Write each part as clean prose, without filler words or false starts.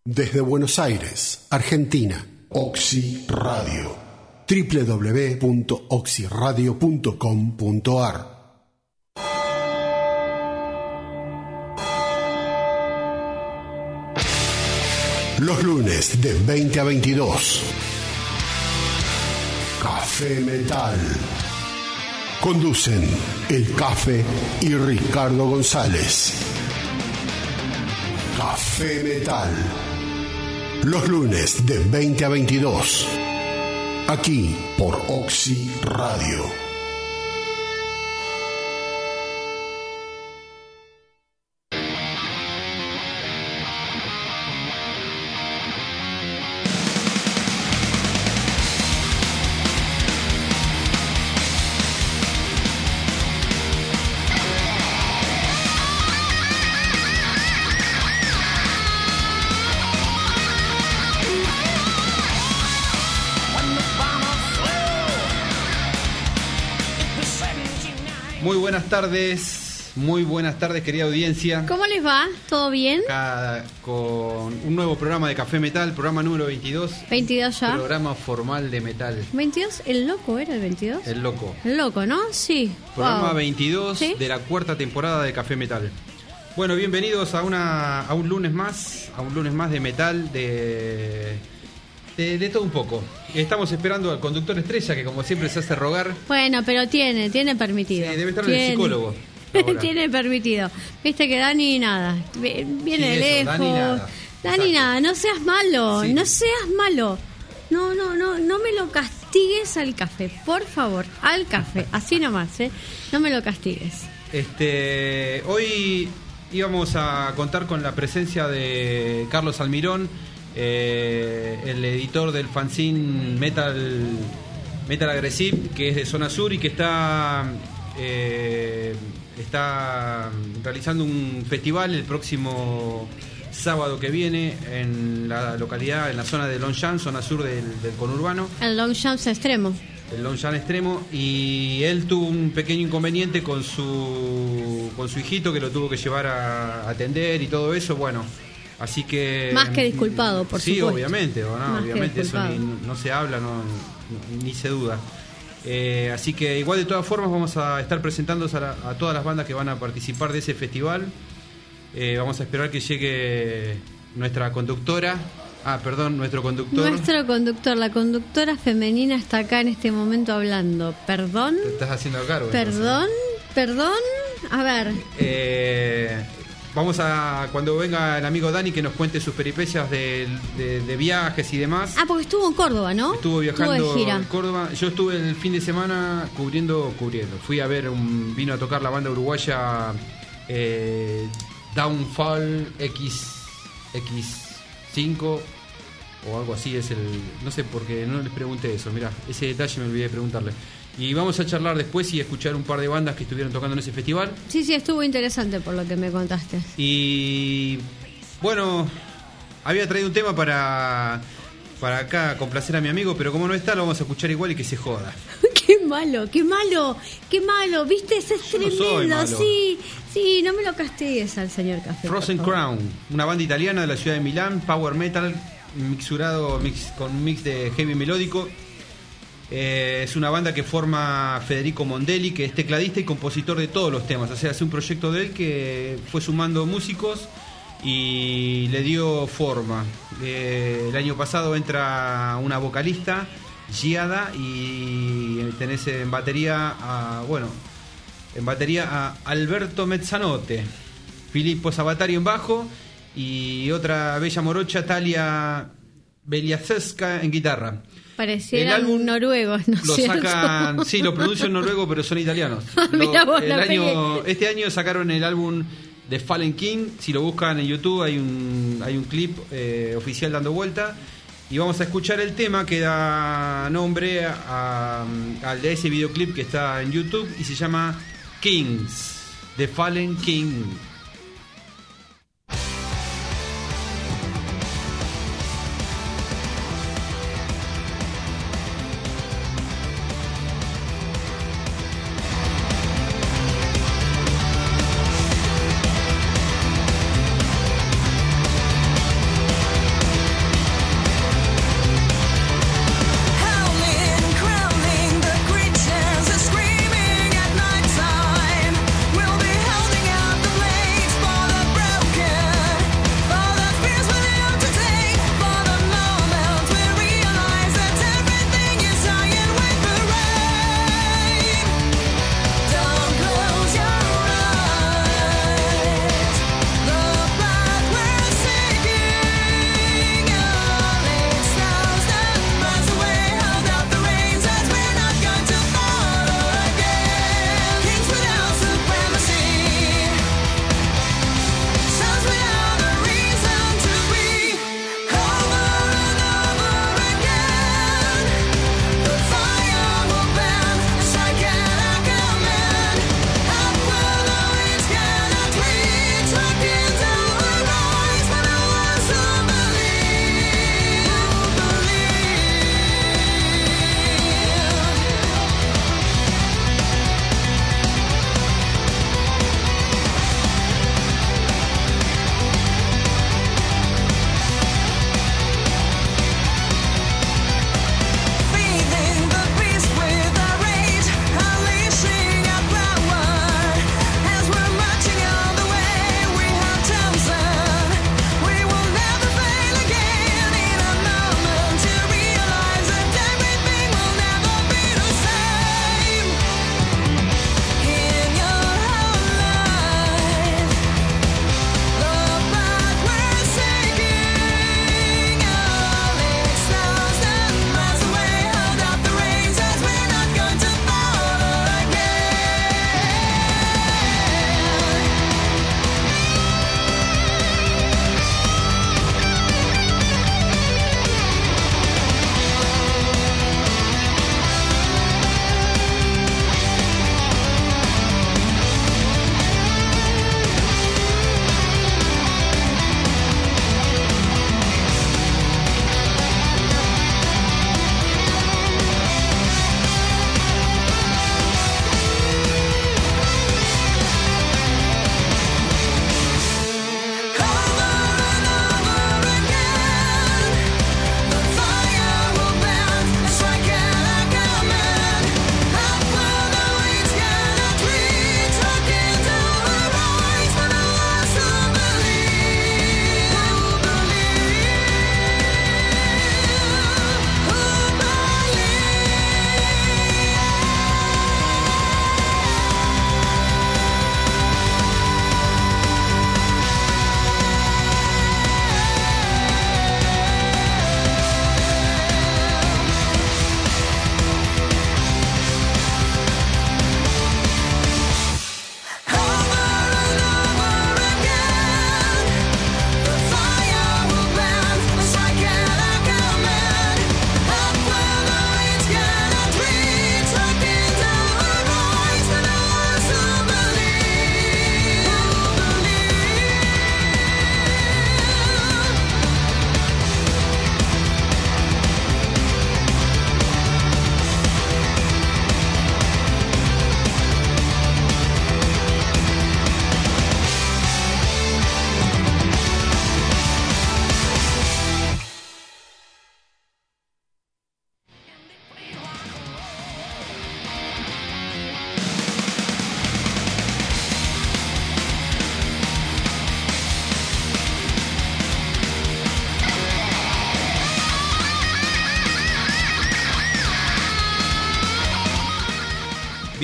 Desde Buenos Aires, Argentina, Oxy Radio. www.oxyradio.com.ar. Los lunes de 20 a 22. Café Metal. Conducen El Café y Ricardo González. Café Metal. Los lunes de 20 a 22. Aquí por Oxy Radio. Muy buenas tardes, querida audiencia. ¿Cómo les va? ¿Todo bien? Acá con un nuevo programa de Café Metal, programa número 22. 22 ya. Programa formal de metal. 22, el loco era el 22. El loco. El loco, ¿no? Sí. Programa Wow. 22 ¿Sí? de la cuarta temporada de Café Metal. Bueno, bienvenidos a un lunes más, de metal, de todo un poco. Estamos esperando al conductor estrella, que como siempre se hace rogar. Bueno, pero tiene permitido. Sí, debe estar el psicólogo. Tiene permitido. Viste que Dani nada. Viene de lejos. Dani nada. No seas malo. Sí. No seas malo. No me lo castigues al café, por favor. Al café. Así nomás, No me lo castigues. Hoy íbamos a contar con la presencia de Carlos Almirón, el editor del fanzine Metal Aggressive, que es de Zona Sur y que está realizando un festival el próximo sábado que viene en la localidad, en la zona de Longchamp, zona sur del conurbano. El Longchamp extremo. El Longchamp extremo, y él tuvo un pequeño inconveniente con su hijito, que lo tuvo que llevar a atender y todo eso, bueno. Así que más que disculpado, por supuesto. Sí, obviamente, obviamente eso no se habla, ni se duda. Así que igual, de todas formas, vamos a estar presentando a todas las bandas que van a participar de ese festival. Vamos a esperar que llegue nuestra conductora. Nuestro conductor. Nuestro conductor, la conductora femenina está acá en este momento hablando. ¿Perdón? Te estás haciendo cargo. ¿Perdón? A ver. Vamos a, cuando venga el amigo Dani, que nos cuente sus peripecias de viajes y demás. Porque estuvo en Córdoba, ¿no? Estuvo viajando de gira. en Córdoba. Yo estuve el fin de semana cubriendo. Fui a ver, vino a tocar la banda uruguaya Downfall X5 o algo así, no sé por qué no les pregunté eso, mirá, ese detalle me olvidé de preguntarle. Y vamos a charlar después y escuchar un par de bandas que estuvieron tocando en ese festival. Sí, estuvo interesante por lo que me contaste. Y bueno, había traído un tema para acá complacer a mi amigo, pero como no está, lo vamos a escuchar igual y que se joda. Qué malo, ¿viste? Ese es tremendo. No soy malo. Sí, no me lo castigues al señor Café. Frozen Crown, una banda italiana de la ciudad de Milán, power metal, con un mix de heavy melódico. Es una banda que forma Federico Mondelli, que es tecladista y compositor de todos los temas. O sea, hace un proyecto de él que fue sumando músicos y le dio forma. El año pasado entra una vocalista, Giada, y tenés en batería a Alberto Mezzanotte, Filippo Sabatari en bajo y otra bella morocha, Talia Beliaszewska, en guitarra. Pareciera un noruego, ¿no es cierto? Sacan, sí, lo producen en noruego, pero son italianos. Este año sacaron el álbum de Fallen King. Si lo buscan en YouTube hay un clip oficial dando vuelta. Y vamos a escuchar el tema que da nombre al de ese videoclip que está en YouTube y se llama Kings, The Fallen King.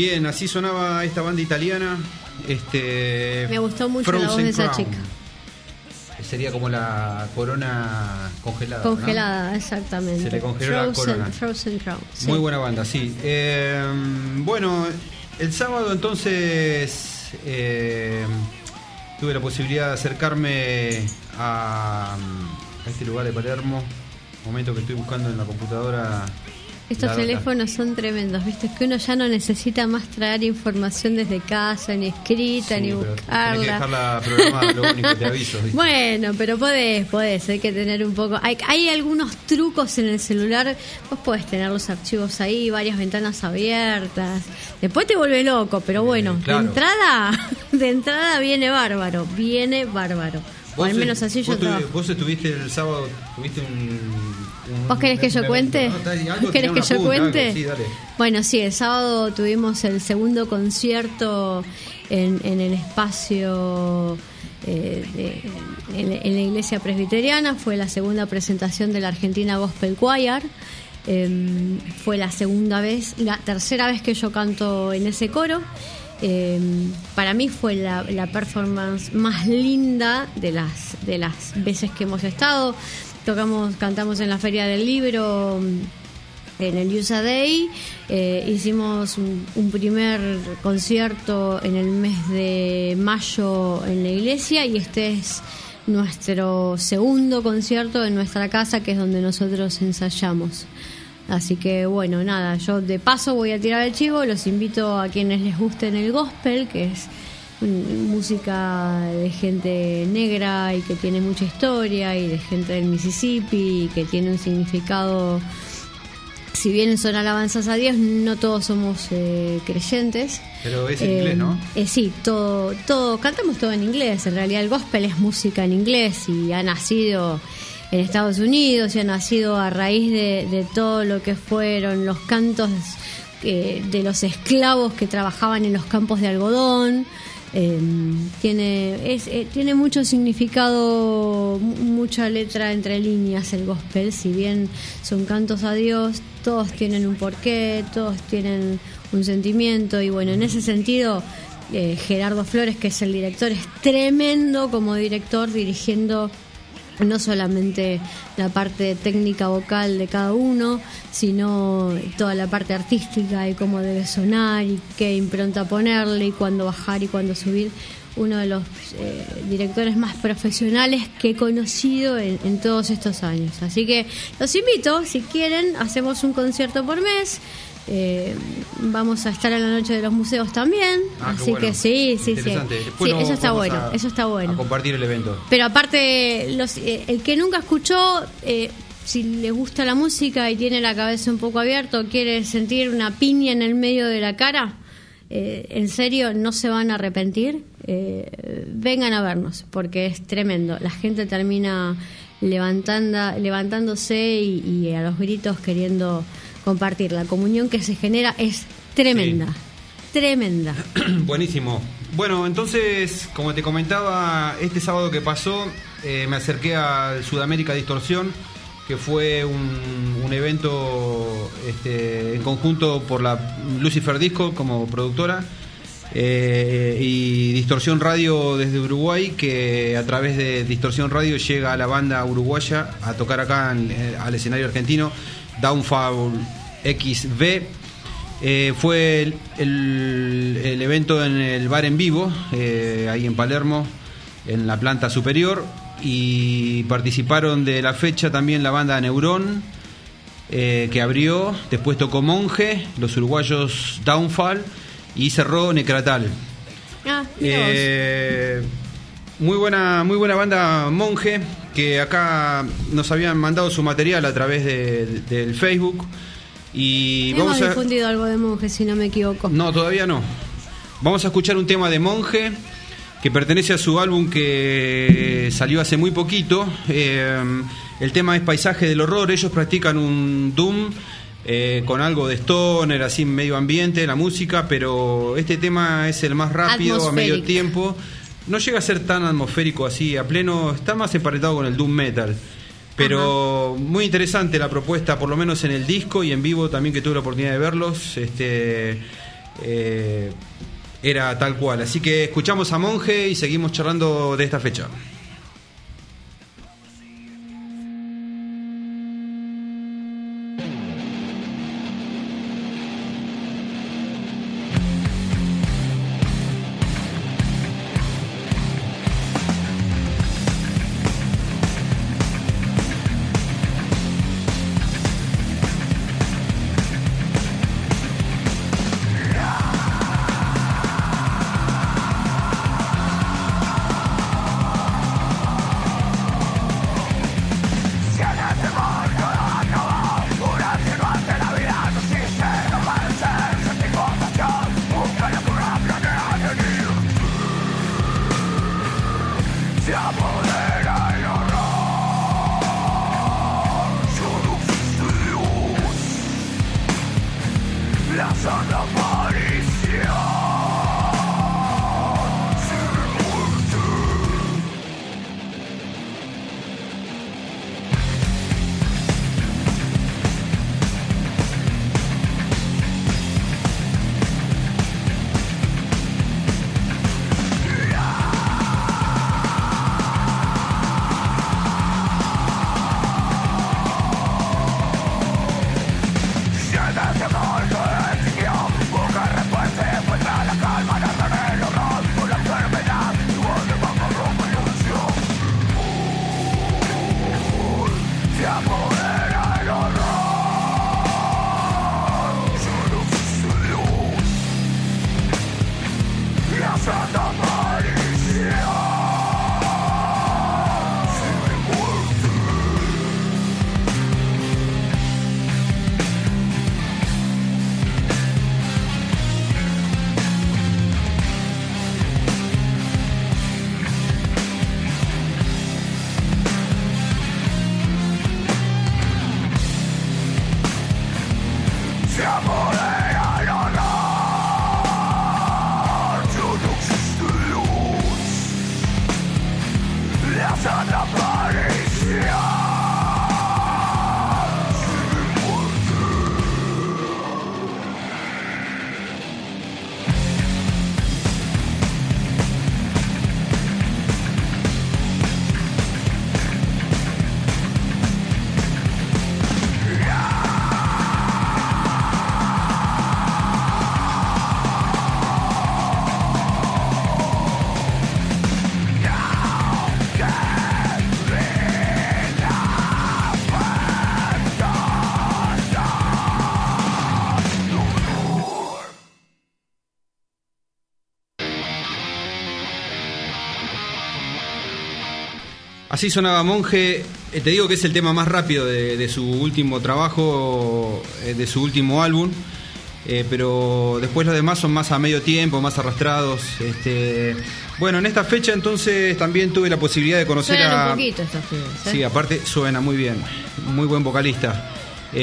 Bien, así sonaba esta banda italiana. Me gustó mucho la voz de esa chica. Sería como la corona congelada. Congelada, ¿no? exactamente. Se le congeló la corona. Frozen Crown. Sí. Muy buena banda, sí. Bueno, el sábado entonces tuve la posibilidad de acercarme a este lugar de Palermo. Momento que estoy buscando en la computadora. Estos teléfonos son tremendos, ¿viste? Es que uno ya no necesita más traer información desde casa, ni escrita, ni buscarla. Tenés que dejarla programada, lo único, te aviso. ¿Viste? Bueno, pero podés, hay que tener un poco... Hay algunos trucos en el celular, vos podés tener los archivos ahí, varias ventanas abiertas, después te vuelve loco, pero bueno, claro. de entrada viene bárbaro. O al menos así yo trabajo. Vos estuviste el sábado, tuviste ¿Vos querés que yo cuente? ¿Vos querés que yo cuente? Sí, dale. Bueno, sí, el sábado tuvimos el segundo concierto en el espacio en la iglesia presbiteriana. Fue la segunda presentación de la Argentina Gospel Choir. Fue la tercera vez que yo canto en ese coro. Para mí fue la performance más linda de las veces que hemos estado. Cantamos en la Feria del Libro, en el USA Day, hicimos un primer concierto en el mes de mayo en la iglesia, y este es nuestro segundo concierto en nuestra casa, que es donde nosotros ensayamos. Así que bueno, nada, yo de paso voy a tirar el chivo. Los invito a quienes les gusten el gospel, que es música de gente negra y que tiene mucha historia, y de gente del Mississippi, y que tiene un significado. Si bien son alabanzas a Dios, no todos somos creyentes. Pero es en inglés, ¿no? Sí, todo cantamos todo en inglés. En realidad el gospel es música en inglés, y ha nacido en Estados Unidos, y ha nacido a raíz de todo lo que fueron los cantos de los esclavos que trabajaban en los campos de algodón. Tiene mucho significado, mucha letra entre líneas el gospel. Si bien son cantos a Dios, todos tienen un porqué, todos tienen un sentimiento. Y bueno, en ese sentido, Gerardo Flores, que es el director, es tremendo como director, dirigiendo no solamente la parte técnica vocal de cada uno, sino toda la parte artística y cómo debe sonar y qué impronta ponerle y cuándo bajar y cuándo subir. Uno de los directores más profesionales que he conocido en todos estos años. Así que los invito, si quieren, hacemos un concierto por mes. Vamos a estar en la noche de los museos también, así bueno, que sí. Después eso está bueno, a compartir el evento. Pero aparte, el que nunca escuchó, si le gusta la música y tiene la cabeza un poco abierta, quiere sentir una piña en el medio de la cara, en serio, no se van a arrepentir. Vengan a vernos, porque es tremendo. La gente termina levantándose y a los gritos queriendo compartir. La comunión que se genera es tremenda. Buenísimo. Bueno, entonces, como te comentaba, este sábado que pasó, me acerqué al Sudamérica Distorsión, que fue un evento en conjunto por la Lucifer Disco como productora, y Distorsión Radio desde Uruguay, que a través de Distorsión Radio llega a la banda uruguaya a tocar acá al escenario argentino, Downfall XV. Fue el evento en el bar en vivo, ahí en Palermo, en la planta superior, y participaron de la fecha también la banda Neurón, que abrió, después tocó Monje, los uruguayos Downfall, y cerró Necratal. Muy buena banda Monje, que acá nos habían mandado su material a través del Facebook. Y hemos difundido algo de Monje, si no me equivoco. No, todavía no. Vamos a escuchar un tema de Monje que pertenece a su álbum que salió hace muy poquito. El tema es Paisaje del Horror. Ellos practican un doom con algo de stoner, así medio ambiente, la música, pero este tema es el más rápido, a medio tiempo. No llega a ser tan atmosférico así a pleno, está más emparentado con el doom metal. Pero muy interesante la propuesta, por lo menos en el disco y en vivo también, que tuve la oportunidad de verlos. era tal cual. Así que escuchamos a Monje y seguimos charlando de esta fecha. Así sonaba Monje. Te digo que es el tema más rápido de su último trabajo, de su último álbum, pero después los demás son más a medio tiempo, más arrastrados. Bueno, en esta fecha entonces también tuve la posibilidad de conocer suenan un poquito estas pibes, Sí, aparte suena muy bien, muy buen vocalista.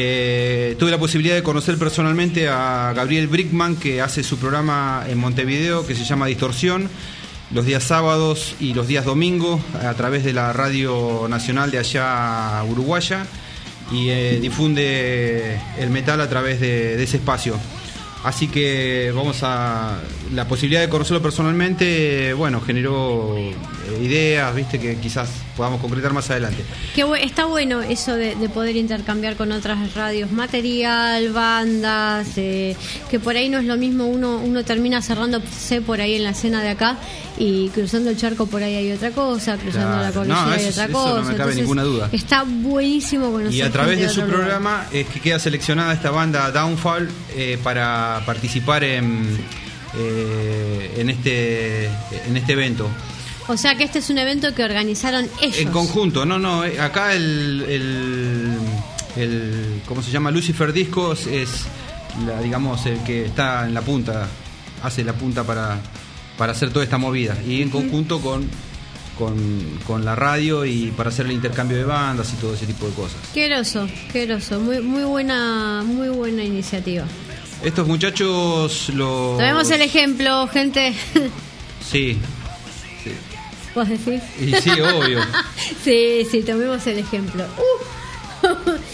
Tuve la posibilidad de conocer personalmente a Gabriel Brickman, que hace su programa en Montevideo que se llama Distorsión, los días sábados y los días domingos a través de la Radio Nacional de allá uruguaya, y difunde el metal a través de ese espacio. Así que vamos a la posibilidad de conocerlo personalmente, bueno, generó ideas, viste, que quizás podamos concretar más adelante. Está bueno eso de poder intercambiar con otras radios material, bandas, que por ahí no es lo mismo, uno termina cerrándose por ahí en la escena de acá y cruzando el charco por ahí hay otra cosa, cruzando la cordillera hay otra cosa. No me cabe ninguna duda. Está buenísimo conocer. Y a través de su programa es que queda seleccionada esta banda Downfall para participar en este evento. O sea que este es un evento que organizaron ellos. En conjunto, acá el ¿cómo se llama? Lucifer Discos es digamos el que está en la punta, hace la punta para hacer toda esta movida, y en conjunto con la radio y para hacer el intercambio de bandas y todo ese tipo de cosas. Qué groso, muy buena iniciativa. Estos muchachos Tomemos el ejemplo, gente. Sí. ¿Vos decís? Y sí, obvio. sí, tomemos el ejemplo.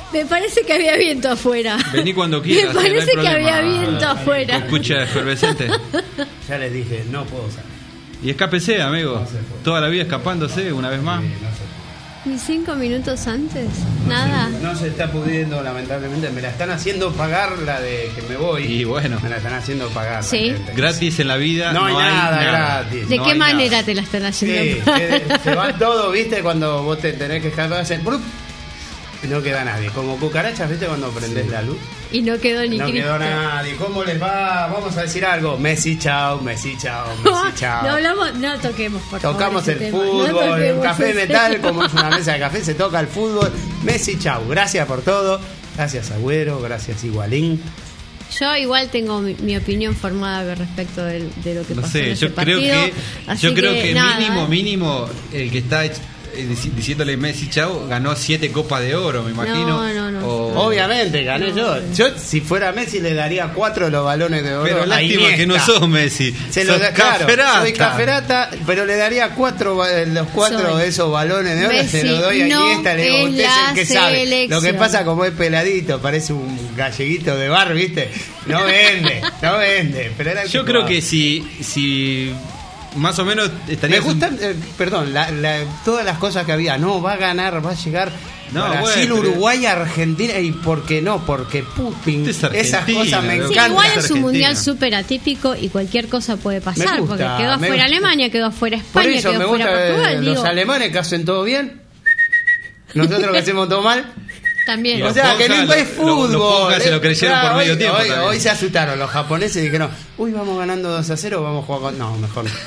Me parece que había viento afuera. Vení cuando quieras. Me parece no que problema. había viento afuera. Escucha efervescente. Ya les dije, no puedo salir. Y escápese, amigo. No se puede. Toda la vida escapándose una vez más. No sé. ¿Ni 5 minutos antes? Nada. No se está pudiendo, lamentablemente. Me la están haciendo pagar la de que me voy. Y bueno. Me la están haciendo pagar. la Sí. gente. Gratis en la vida. No hay nada gratis. ¿De No qué hay manera nada. te la están Sí, haciendo? se va todo, ¿viste? Cuando vos te tenés que escapar, hacen ¡brup! Y no queda nadie. Como cucarachas, ¿viste? Cuando prendés la luz. Y no quedó ni No Cristo. quedó nadie. ¿Cómo les va? Vamos a decir algo. Messi, chao, Messi, chao, Messi, chao. No hablamos, no toquemos, por favor. Tocamos ese el tema. fútbol, No el toquemos café ese metal, tema. como es una mesa de café, se toca el fútbol. Messi, chau. Gracias por todo. Gracias, Agüero. Gracias, Igualín. Yo igual tengo mi opinión formada respecto de lo que No pasó en sé, ese yo creo partido. que Así nada. mínimo el que está diciéndole Messi chao ganó 7 copas de oro, me imagino. No. Obviamente, gané No. yo. Yo, si fuera Messi, le daría 4 los balones de oro. Pero a lástima Iniesta. que no sos Messi. Se lo sos da, claro, Caferata. soy Caferata, pero le daría 4 los 4 Soy. de esos balones de oro. Messi Se lo doy a no Iniesta, le digo, es usted es la el que sabe. selección. Lo que pasa, como es peladito, parece un galleguito de bar, ¿viste? No vende. Pero era el Yo que creo jugaba. que si más o menos estaría. Me gustan, perdón, todas las cosas que había. No, va a ganar, va a llegar No, Brasil, bueno, pero- Uruguay, Argentina. ¿Y por qué no? Porque Putin. Usted es Esas argentina, cosas me loco. Sí, encantan. igual es un Argentina. mundial súper atípico y cualquier cosa puede pasar. Me gusta, porque quedó me afuera gusta. Alemania, quedó afuera Por España, eso me quedó afuera gusta Portugal. los Digo, alemanes que hacen todo bien. Nosotros que hacemos todo mal. también. Y O los sea, que no Ponja, es los fútbol. Ponja se lo creyeron por medio tiempo Hoy, también. hoy se asustaron los japoneses y dijeron, uy, vamos ganando 2-0, vamos a jugar con... No, mejor no.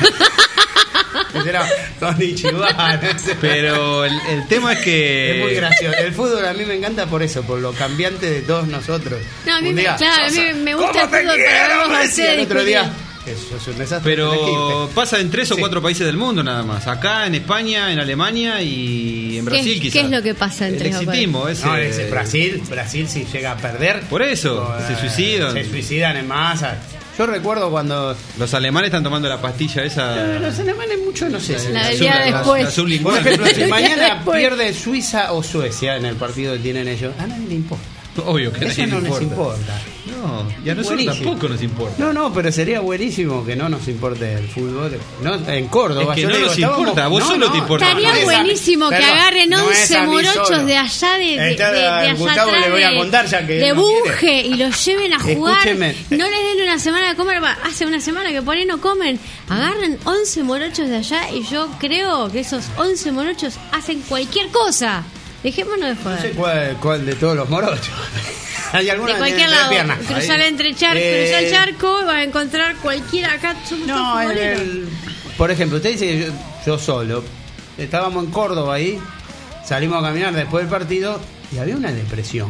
Era con Ichiban. Pero el tema es que. Es muy gracioso. El fútbol a mí me encanta por eso, por lo cambiante de todos nosotros. No, a mí Un me- día, claro, a mí me gusta el ¿cómo te fútbol para quiero, verlos a Messi? ustedes El otro día, discutir. eso es un desastre. Pero elegirte. pasa en 3 o Sí. 4 países del mundo nada más. Acá en España, en Alemania y en Brasil ¿Qué quizás. es lo que pasa en El 3 o 4? exitismo ese. No, ese Brasil si llega a perder. Por eso, se suicidan. Se suicidan en masa. Yo recuerdo cuando... Los alemanes están tomando la pastilla esa. Los alemanes mucho no sé si... La del azul- día después. la azul Por lingual. ejemplo, si mañana Después. pierde Suiza o Suecia en el partido que tienen ellos, a nadie le importa. Obvio que a Eso nadie no le les importa. No, y a nosotros Buenísimo. tampoco nos importa. No, pero sería buenísimo que no nos importe el fútbol. No, en Córdoba. Es que yo no le digo, nos estábamos- importa, a vos solo te importa. Estaría no es a mí. buenísimo que Perdón, agarren no es 11 a mí morochos solo. de allá de Está, allá Gustavo atrás le voy a de- contar ya que de él no Bunge quiere. y los lleven a jugar. Escúcheme. No les den una semana de comer. Hace una semana que por ahí no comen. Agarren 11 morochos de allá y yo creo que esos 11 morochos hacen cualquier cosa. Dejémonos de No sé joder. cuál de todos los morochos. Hay algunos De cualquier de lado, pierna. cruzar Ahí. entre cruzar el charco, va a encontrar cualquiera acá. Somos todos No, futboleros. por ejemplo, usted dice que yo solo. Estábamos en Córdoba ahí, salimos a caminar después del partido y había una depresión.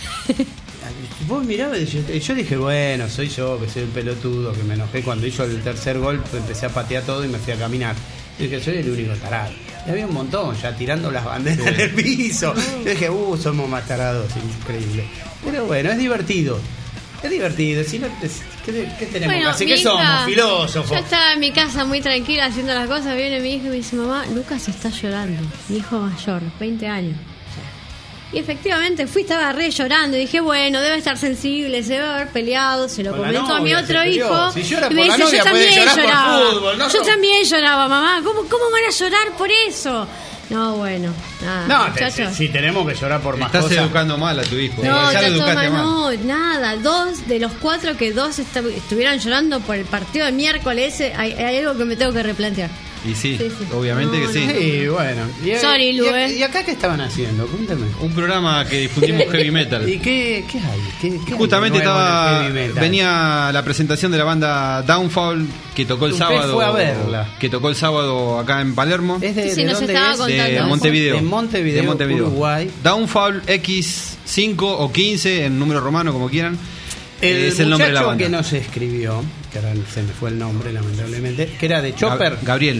Vos mirabas y yo dije, bueno, soy yo, que soy un pelotudo, que me enojé cuando hizo el tercer gol, empecé a patear todo y me fui a caminar. Y dije, soy el único tarado. Y había un montón ya tirando las banderas en el piso. Yo dije, somos más tarados, increíble. Pero bueno, es divertido. Es divertido. Si no, ¿qué tenemos que hacer? mi ¿Qué somos? hija- Filósofos. Yo estaba en mi casa muy tranquila haciendo las cosas. Viene mi hija y me dice, mamá, Lucas está llorando. Mi hijo mayor, 20 años. Y efectivamente estaba re llorando y dije, bueno, debe estar sensible, se debe haber peleado, se lo Con la comento a mi novia, otro se peleó. hijo. Si llora y me por la dice, novia, yo puede también llorar por lloraba. fútbol, ¿no? Yo también lloraba, mamá. ¿Cómo van a llorar por eso? No, bueno, nada, No, muchachos. si tenemos que llorar por más Estás cosas. educando mal a tu hijo. No, ya lo está todo educaste mal, mal. no, nada. 2 de los 4 que 2 estuvieran llorando por el partido del miércoles ese, hay algo que me tengo que replantear. Y sí, Sí, sí. obviamente No, que sí. no. Sí, bueno. Sorry, Lu, ¿Y acá qué estaban haciendo? Cuéntame. Un programa que difundimos heavy metal. ¿Y qué hay? ¿Qué Justamente hay de nuevo en el estaba heavy metal? venía la presentación de la banda Downfall que tocó el Usted sábado. fue a verla. Que tocó el sábado acá en Palermo. ¿Es de, Sí, de nos dónde estaba es? contando. De Montevideo. De Montevideo, Uruguay. Downfall X5 o 15 en número romano, como quieran. Es el nombre de la muchacho banda. que nos escribió, que ahora se me fue el nombre lamentablemente, que era de Chopper. Gabriel.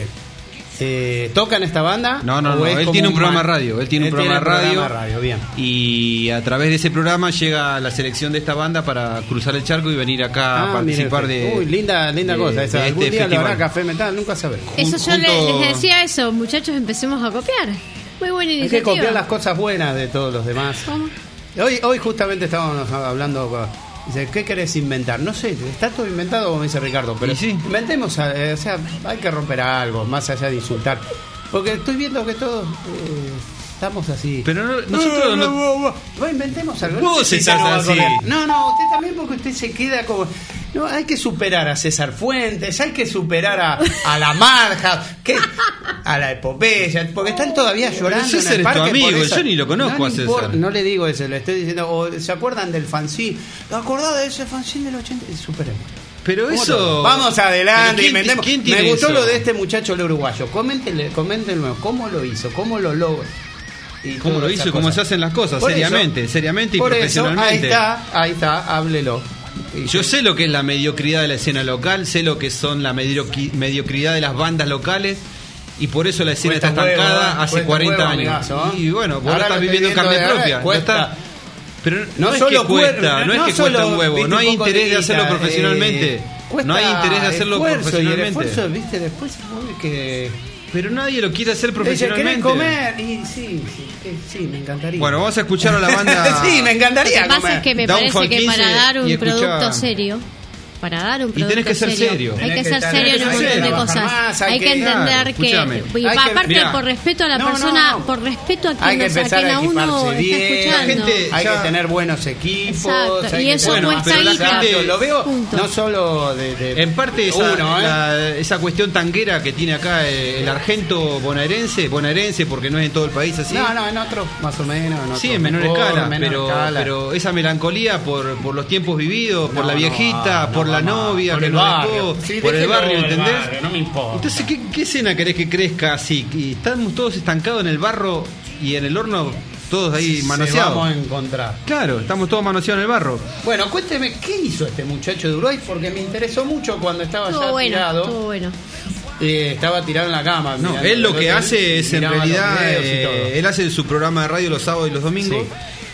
¿Toca en esta banda? No, ¿O es él como tiene un programa de man- radio. Él tiene un programa de programa radio. bien. Y a través de ese programa llega la selección de esta banda para cruzar el charco y venir acá a participar mire, de. Uy, linda cosa esa. de Algún este día lo festival. hará Café Metal, nunca sabré. Eso yo junto- les decía eso, muchachos, empecemos a copiar. Muy buena Hay iniciativa. que copiar las cosas buenas de todos los demás. ¿Cómo? Hoy justamente estábamos hablando. Dice, ¿qué querés inventar? No sé, está todo inventado, como dice Ricardo, pero Y sí. inventemos, o sea, hay que romper algo, más allá de insultar. Porque estoy viendo que todos estamos así. Pero nosotros no inventemos algo. Vos No sé si estás no va a así. correr. No, usted también, porque usted se queda como... No, hay que superar a César Fuentes, hay que superar a la Marja, a la Epopeya, porque están todavía llorando. César en el es tu parque amigo, por eso. yo ni lo conozco No a le César. importa, no le digo eso, le estoy diciendo, o ¿se acuerdan del fanzine? ¿Te acordás de ese fanzine del 80? Superemos. Pero eso. Vamos adelante, ¿Pero inventemos. quién tiene Me gustó eso? lo de este muchacho, el uruguayo. Coméntenlo, ¿cómo lo hizo? ¿Cómo lo logra? Y ¿Cómo todas lo hizo esas y cómo cosas. se hacen las cosas? Por Seriamente y por eso, profesionalmente. ahí está, háblelo. Yo sé lo que es la mediocridad de la escena local, sé lo que son la mediocridad de las bandas locales. Y por eso la escena Cuesta está un huevo, estancada hace cuesta 40 un huevo, años. amigazo, ¿eh? Y bueno, vos Ahora lo estás lo viviendo en estoy carne viendo de propia. ahora, cuesta. No está- Pero No no, es solo que cuesta, cuer- no es no que cuesta solo, un huevo, viste, no hay un poco interés de de hacerlo guita, profesionalmente. cuesta No hay interés de hacerlo esfuerzo, profesionalmente. Y el esfuerzo, viste, después uy, que... Pero nadie lo quiere hacer Dice, profesionalmente. ¿querés comer? Y sí, me encantaría. Bueno, vamos a escuchar a la banda. Sí, me Lo encantaría que pasa comer. es que me Downfall parece que para 15 dar y un escuchá- producto serio, para dar un Y tenés producto que ser serio. hay Tenés que que ser estar- serio en un tenés que montón de trabajar cosas. más, Hay que entender claro, que, escúchame. y Hay que- aparte mirá. por respeto a la No, persona, no. por respeto a Hay quien, que nos, a empezar quien a a uno equiparse está bien. escuchando. La gente- Hay ya- que tener buenos equipos. Exacto, hay y que eso tener- cuesta pero la guita. gente- lo veo Punto. no solo de En parte esa, uno, esa cuestión tanguera que tiene acá el argento bonaerense porque no es en todo el país así. No, en otros más o menos. En Sí, otros en menor mejor, escala, menor escala. pero esa melancolía por los tiempos vividos, por No, la viejita, no, por la mamá, novia por que el nos barrio. dejó, Sí, por el déjelo barrio, del ¿entendés? barrio, no me importa. Entonces, ¿qué escena querés que crezca así? Y estamos todos estancados en el barro y en el horno, todos ahí Se manoseados. vamos a encontrar. Claro, estamos todos manoseados en el barro. Bueno, cuénteme, ¿qué hizo este muchacho de Uruguay? Porque me interesó mucho cuando estaba Estuvo ya bueno, tirado. estuvo bueno. Estaba tirado en la cama. No, mirando él lo que el- hace es en miraba los realidad, videos y todo. él hace su programa de radio los sábados y los domingos.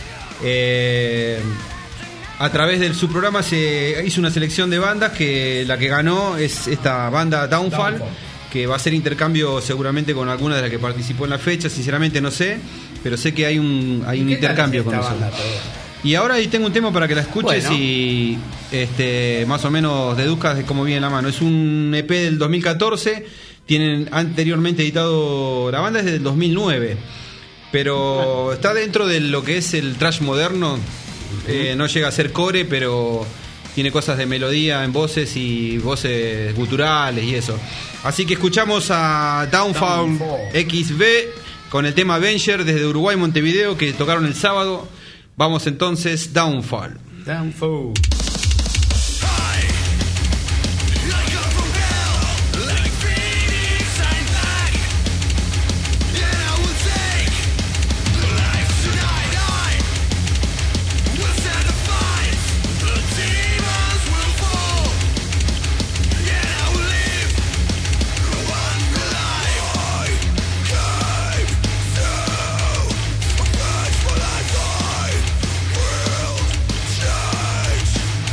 Sí. A través de su programa se hizo una selección de bandas que la que ganó es esta banda Downfall, que va a hacer intercambio seguramente con alguna de las que participó en la fecha. Sinceramente no sé, pero sé que hay un ¿Qué tal intercambio con esta eso. banda, todo? Y ahora ahí tengo un tema para que la escuches Bueno. y más o menos deduzcas de cómo viene la mano. Es un EP del 2014, tienen anteriormente editado, la banda es del 2009, pero está dentro de lo que es el thrash moderno. No llega a ser core, pero tiene cosas de melodía en voces y voces guturales y eso. Así que escuchamos a Downfall XB con el tema Avenger desde Uruguay, Montevideo, que tocaron el sábado. Vamos entonces, Downfall. Downfall. Change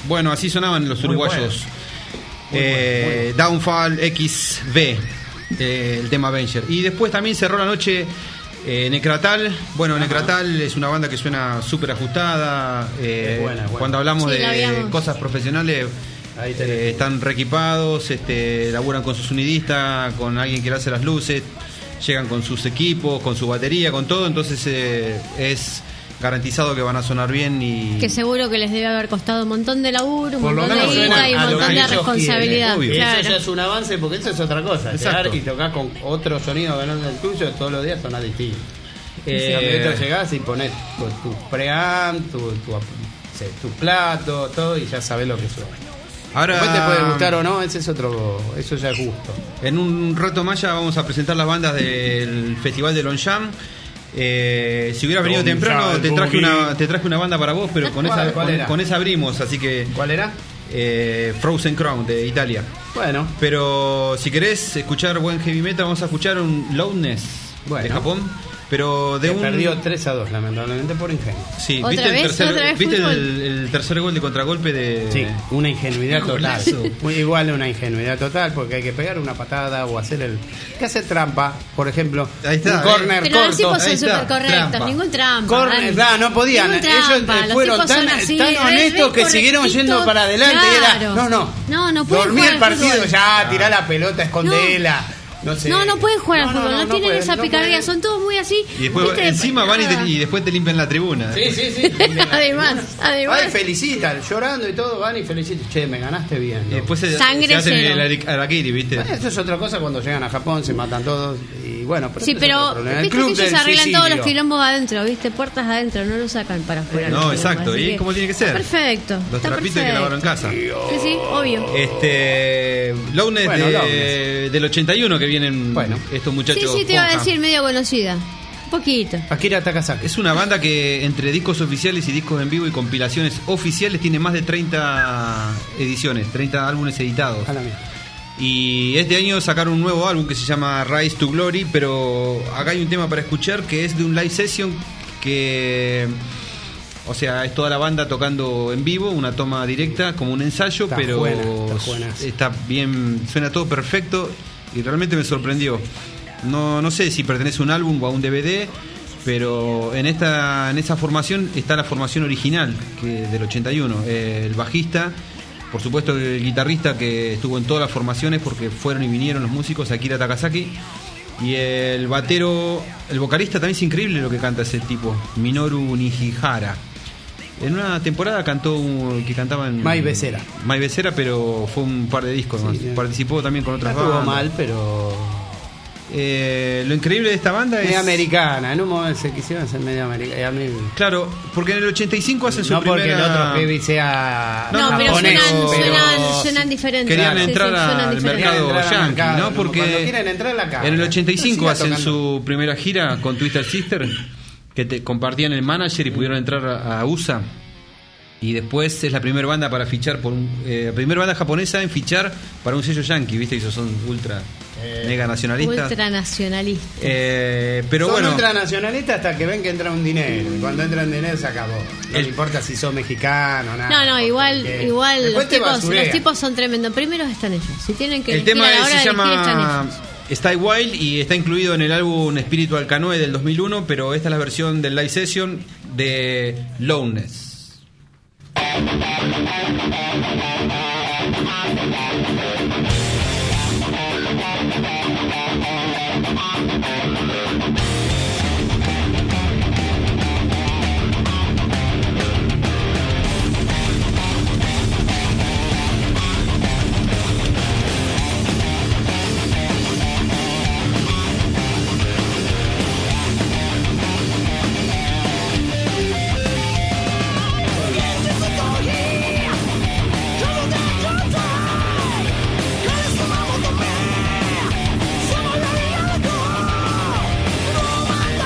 Bueno, así sonaban los Muy uruguayos. Bueno. Downfall XV, el tema Avenger. Y después también cerró la noche Necratal. Bueno, Necratal es una banda que suena súper ajustada. Buena. Cuando hablamos Sí, la de habíamos. cosas profesionales, Ahí tenés. están reequipados, laburan con su sonidista, con alguien que le hace las luces, llegan con sus equipos, con su batería, con todo. Entonces es garantizado que van a sonar bien y Que seguro que les debe haber costado un montón de laburo, un Por lo montón de menos guita suena y un a lo montón que de ellos responsabilidad. quieren, Y Claro. eso ya es un avance, porque eso es otra cosa. Exacto. Llegar y tocar con otro sonido que no es el tuyo todos los días suena distinto. Eh, Llegás y pones tu preamp, tu plato, todo, y ya sabés lo que suena. ahora Después te puede gustar o no, ese es otro, eso ya es gusto. en un rato más ya vamos a presentar las bandas del Festival de Longchamp. Si hubieras venido temprano Longchamp, te traje una banda para vos, pero con ¿Cuál? esa ¿Cuál era? con esa abrimos, así que ¿Cuál era? Frozen Crown de Italia. Bueno, Pero si querés escuchar buen heavy metal, vamos a escuchar un Loudness Bueno. de Japón, pero de un perdió 3-2, lamentablemente, por ingenio. Sí, ¿Otra ¿viste vez? el tercer, ¿Otra vez ¿viste fútbol? el tercer gol de contragolpe de Sí, una ingenuidad total. Golazo. Muy igual una ingenuidad total, porque hay que pegar una patada o hacer que hacer trampa, por ejemplo. Ahí está, un corner Pero los corto. tipos ahí son está, súper correctos, trampa. ningún trampa. Corner, Dani. claro, no podían. Ningún trampa, Ellos los fueron tipos tan, son así, tan honestos que siguieron correctitos. yendo para adelante. Claro. Y era, No pueden dormí jugar el partido, fútbol. ya, tirá la pelota, escondela. No sé. No pueden jugar al fútbol, no tienen pueden, esa no picardía, pueden. son todos muy así. Y después ¿viste? encima van Ah. y después te limpian la tribuna. Sí. Además. Ay, felicitan, llorando y todo, van y felicitan. Che, me ganaste bien. Y después Sangre se hacen cero. el harakiri, ¿viste? Bueno, eso es otra cosa cuando llegan a Japón, se matan todos y bueno, Sí, ese es pero otro problema. El viste club que ellos del arreglan suicidio. todos los quilombos adentro, ¿viste? Puertas adentro, no lo sacan para afuera. No, los quilombos, exacto, así y que como tiene que ser. Está perfecto. Los está trapitos que perfecto. lavaron en casa. Sí, obvio. Loudness Bueno, del 81 que vienen Bueno. estos muchachos. Sí, te iba a Ponja. decir medio conocida. Un poquito. Akira Takasaki. Es una banda que entre discos oficiales y discos en vivo y compilaciones oficiales tiene más de 30 ediciones, 30 álbumes editados. A la mierda. Y este año sacaron un nuevo álbum que se llama Rise to Glory, pero acá hay un tema para escuchar que es de un live session que, o sea, es toda la banda tocando en vivo, una toma directa como un ensayo, Está pero buena. está bien, suena todo perfecto y realmente me sorprendió. No sé si pertenece a un álbum o a un DVD, pero en esa formación está la formación original que del 81, el bajista. Por supuesto el guitarrista que estuvo en todas las formaciones porque fueron y vinieron los músicos, Akira Takasaki. Y el vocalista también es increíble lo que canta ese tipo, Minoru Nijihara. En una temporada que cantaba en Mai Becerra. Mai Becerra, pero fue un par de discos más. Participó también con otras No estuvo bandas. mal, pero Lo increíble de esta banda es... media americana. En un momento se quisieron hacer media americana. A mí, Claro, porque en el 85 hacen su no porque el primera... otro heavy sea No, pero japonés, suenan diferentes. Querían Sí, entrar suenan al diferentes. mercado Querían entrar al yankee, mercado, ¿no? como Porque cuando quieren entrar la cara. en el 85 Siga hacen tocando. su primera gira con Twisted Sister, que te compartían el manager y pudieron entrar a USA. Y después es la primera banda para fichar por la primera banda japonesa en fichar para un sello yankee, viste que ellos son ultra mega nacionalistas. Ultranacionalista. Pero Son bueno, ultranacionalistas hasta que ven que entra un dinero. Y cuando entra un dinero se acabó. No El- le importa si sos mexicano, nada. No, igual Después los te basurean. tipos son tremendos. Primero están ellos. Si tienen que el elegir tema a la hora se de elegir, están llama ellos. Stay Wild y está incluido en el álbum Spiritual Canoe del 2001, pero esta es la versión del live session de Loudness. Come on,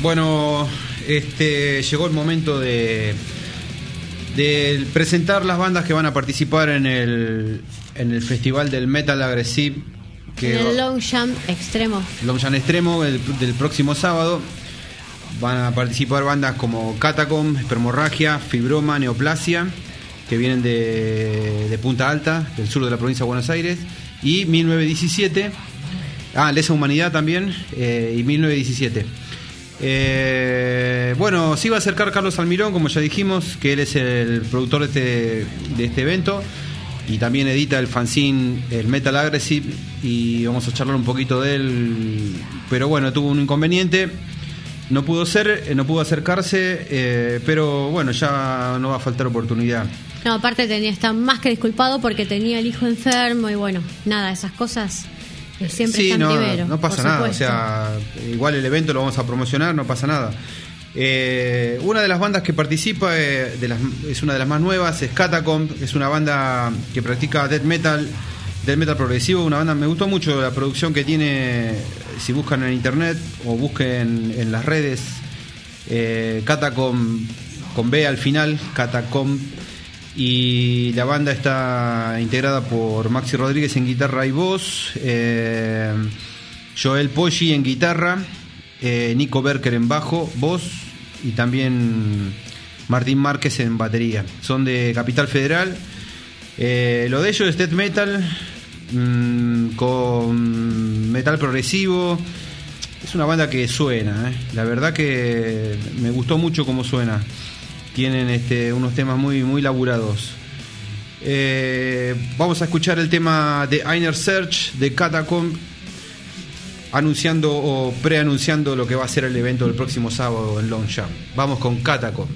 Bueno, llegó el momento de presentar las bandas que van a participar en el Festival del Metal Aggressive. En el Long Jam Extremo. Long Jam Extremo del próximo sábado. Van a participar bandas como Catacomb, Espermorragia, Fibroma, Neoplasia, que vienen de Punta Alta, del sur de la provincia de Buenos Aires, y 1917. Lesa Humanidad también, y 1917. Bueno, sí va a acercar Carlos Almirón, como ya dijimos, que él es el productor de este evento y también edita el fanzine el Metal Aggressive, y vamos a charlar un poquito de él, pero bueno, tuvo un inconveniente, no pudo acercarse, pero bueno, ya no va a faltar oportunidad. No, aparte está más que disculpado porque tenía el hijo enfermo y bueno, nada, esas cosas siempre sí, están primero. No pasa nada, o sea, igual el evento lo vamos a promocionar, no pasa nada. Una de las bandas que participa es una de las más nuevas, es Catacomb, es una banda que practica death metal progresivo, una banda, me gustó mucho la producción que tiene. Si buscan en internet o busquen en las redes, Catacomb con B al final, Catacomb, y la banda está integrada por Maxi Rodríguez en guitarra y voz, Joel Poggi en guitarra, Nico Berker en bajo, voz, y también Martín Márquez en batería. Son de Capital Federal. Lo de ellos es death metal con metal progresivo. Es una banda que suena, la verdad que me gustó mucho cómo suena. Tienen unos temas muy, muy laburados. Vamos a escuchar el tema de Inner Search de Catacomb, anunciando o preanunciando lo que va a ser el evento del próximo sábado en Long Jam. Vamos con Catacomb.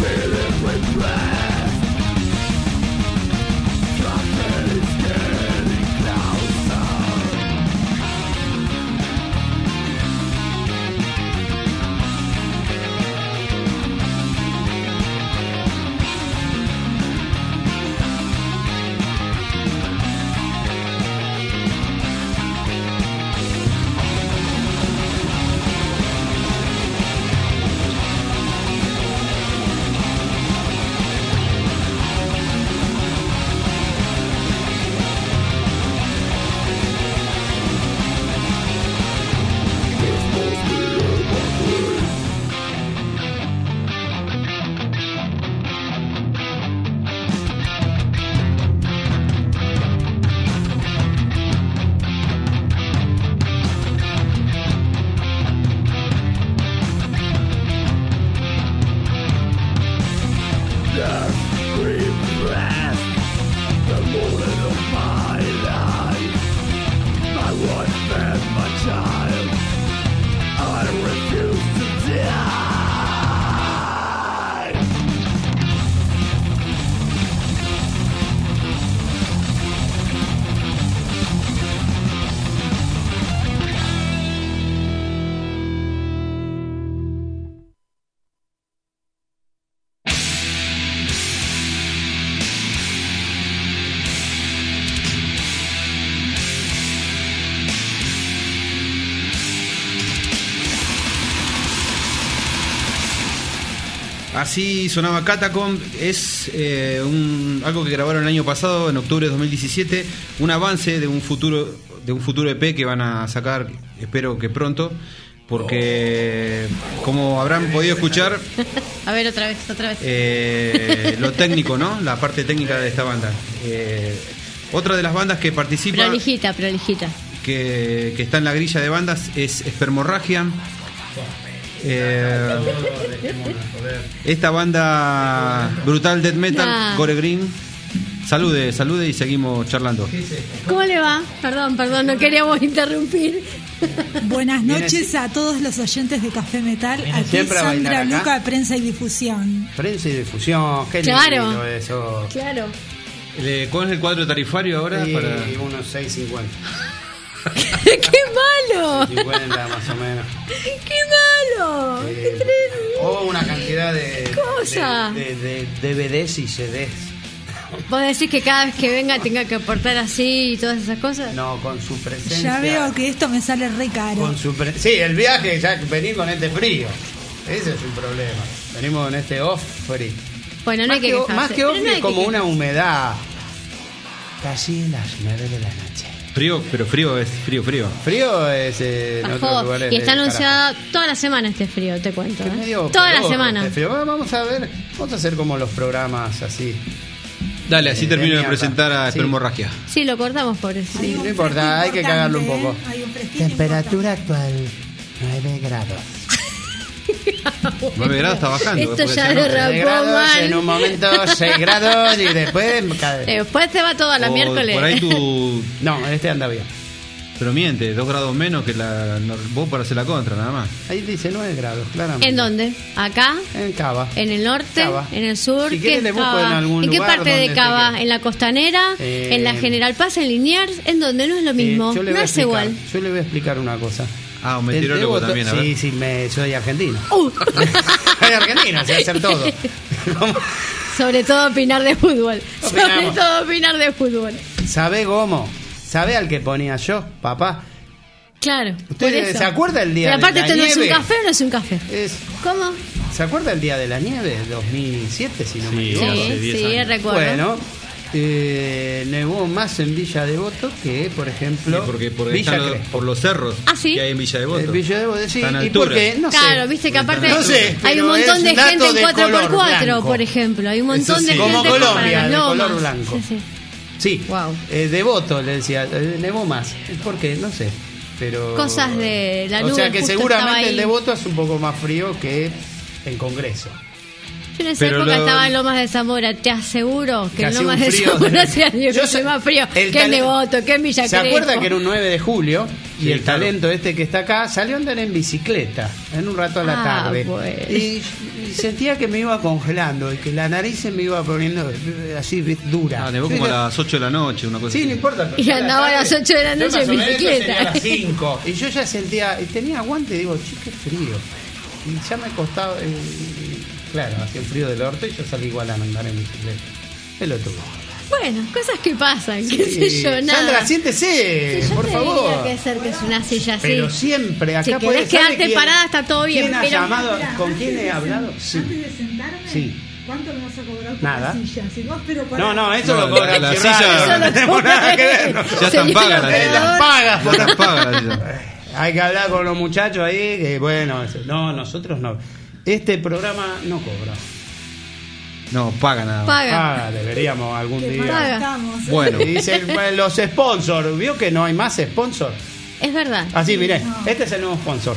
Así sonaba Catacomb. Es algo que grabaron el año pasado, en octubre de 2017, un avance de un futuro EP que van a sacar, espero que pronto, porque como habrán podido escuchar, a ver, otra vez. Lo técnico, ¿no? La parte técnica de esta banda. Otra de las bandas que participa, prolijita, que está en la grilla de bandas, es Spermorragia. Esta banda brutal death metal, Gore Green. Salude y seguimos charlando. ¿Cómo le va? Perdón, no queríamos interrumpir. Buenas noches a todos los oyentes de Café Metal. Aquí Sandra Luca, Prensa y Difusión. Prensa y Difusión, qué claro, lindo eso. Claro. ¿Cuál es el cuadro tarifario ahora? Sí, para unos 6.50. ¡Qué malo! 50 más o menos. ¡Qué malo! O una cantidad de DVDs y CDs. ¿Vos decís que cada vez que venga tenga que aportar así y todas esas cosas? No, con su presencia. Ya veo que esto me sale re caro. Sí, el viaje, ya venir con este frío. Ese es un problema. Venimos con este off-free. Bueno, no hay que quejarse. Más que off, es como una humedad. Casi las 9 de la noche. Frío, pero frío es frío. Frío es en otros lugares. Y está anunciado toda la semana este frío, te cuento. Toda la semana. Este vamos a ver, vamos a hacer como los programas así. Dale, así termino de presentar a Spermorragia. Sí, lo cortamos por eso. Sí, no importa, hay que cagarlo un poco. Temperatura actual, 9 grados. 9 grados está bajando. Esto ya derrapó mal. En un momento 6 grados y después se va todo a la miércoles. Por ahí tú... No, este anda bien. Pero miente, 2 grados menos que vos para hacer la contra, nada más. Ahí dice 9 grados, claramente. ¿En dónde? ¿Acá? En Cava. ¿En el norte? Cava. ¿En el sur? Si ¿Qué es Cava? ¿En qué parte de Cava? ¿En la costanera? ¿En la General Paz? ¿En Liniers? ¿En donde no es lo mismo? No es igual. Yo le voy a explicar una cosa. Ah, un meteorólogo también, a ver. Sí, soy argentino. Soy argentino, sé hacer todo. Sobre todo opinar de fútbol. ¿Sabe cómo? ¿Sabe al que ponía yo, papá? Claro. ¿Usted se acuerda el día de la nieve? Pero aparte, ¿no es un café o no es un café? ¿Cómo? ¿Se acuerda el día de la nieve? 2007, si no me equivoco. Sí, recuerdo. Bueno, nevó más en Villa Devoto que, por ejemplo, porque Villa por los cerros que hay en Villa Devoto. Villa Devoto, sí. ¿Y por qué? No sé. Claro, viste que aparte hay un montón de gente en 4x4, por ejemplo. Hay un montón de gente como Colombia, de color blanco. Sí. Wow. Devoto, le decía, nevó más. ¿Por qué? No sé. Pero cosas de la nube. O sea que seguramente el Devoto es un poco más frío que en Congreso. Yo en esa época estaba en Lomas de Zamora, te aseguro que en Lomas de Zamora hacía más frío que en Devoto, que en Villa Crespo. ¿Se acuerda que era un 9 de julio? y el talento que está acá salió a andar en bicicleta en un rato a la tarde. Bueno. Y sentía que me iba congelando y que la nariz se me iba poniendo así dura. Nevó como a las 8 de la noche, una cosa Sí, así. no importa. Y andaba a las 8 de la noche en bicicleta. A las 5. Y yo ya sentía, y tenía aguante y digo, che, qué frío. Y ya me costaba, claro, hacía el frío del orto y yo salí igual a andar en bicicleta. Pelotudo. Bueno, cosas que pasan, qué sé yo, nada. Sandra, siéntese, Si yo por te favor. diría que ser que es una silla así. Pero siempre, acá Si puede querés quedarte parada, está todo bien. ¿Quién ha Pero llamado? ¿Con quién he hablado? Sí. Antes de sentarme, Sí. ¿cuánto me vas a cobrar por Nada. la silla? Si no, espero para... No, eso No, lo cobra la el silla- Ferrari, Eso no lo tenemos cobra nada que ver. él. Ya están pagas las Señor sillas. Las pagas, Ya están pagas las sillas. Hay que hablar con los muchachos ahí, que bueno, no, nosotros no. Este programa no cobra. No, paga nada más. paga. Deberíamos algún Que día. para estamos. Bueno, Y dicen, bueno, los sponsors, ¿vio que no hay más sponsors? Es verdad. Así, miré, este es el nuevo sponsor.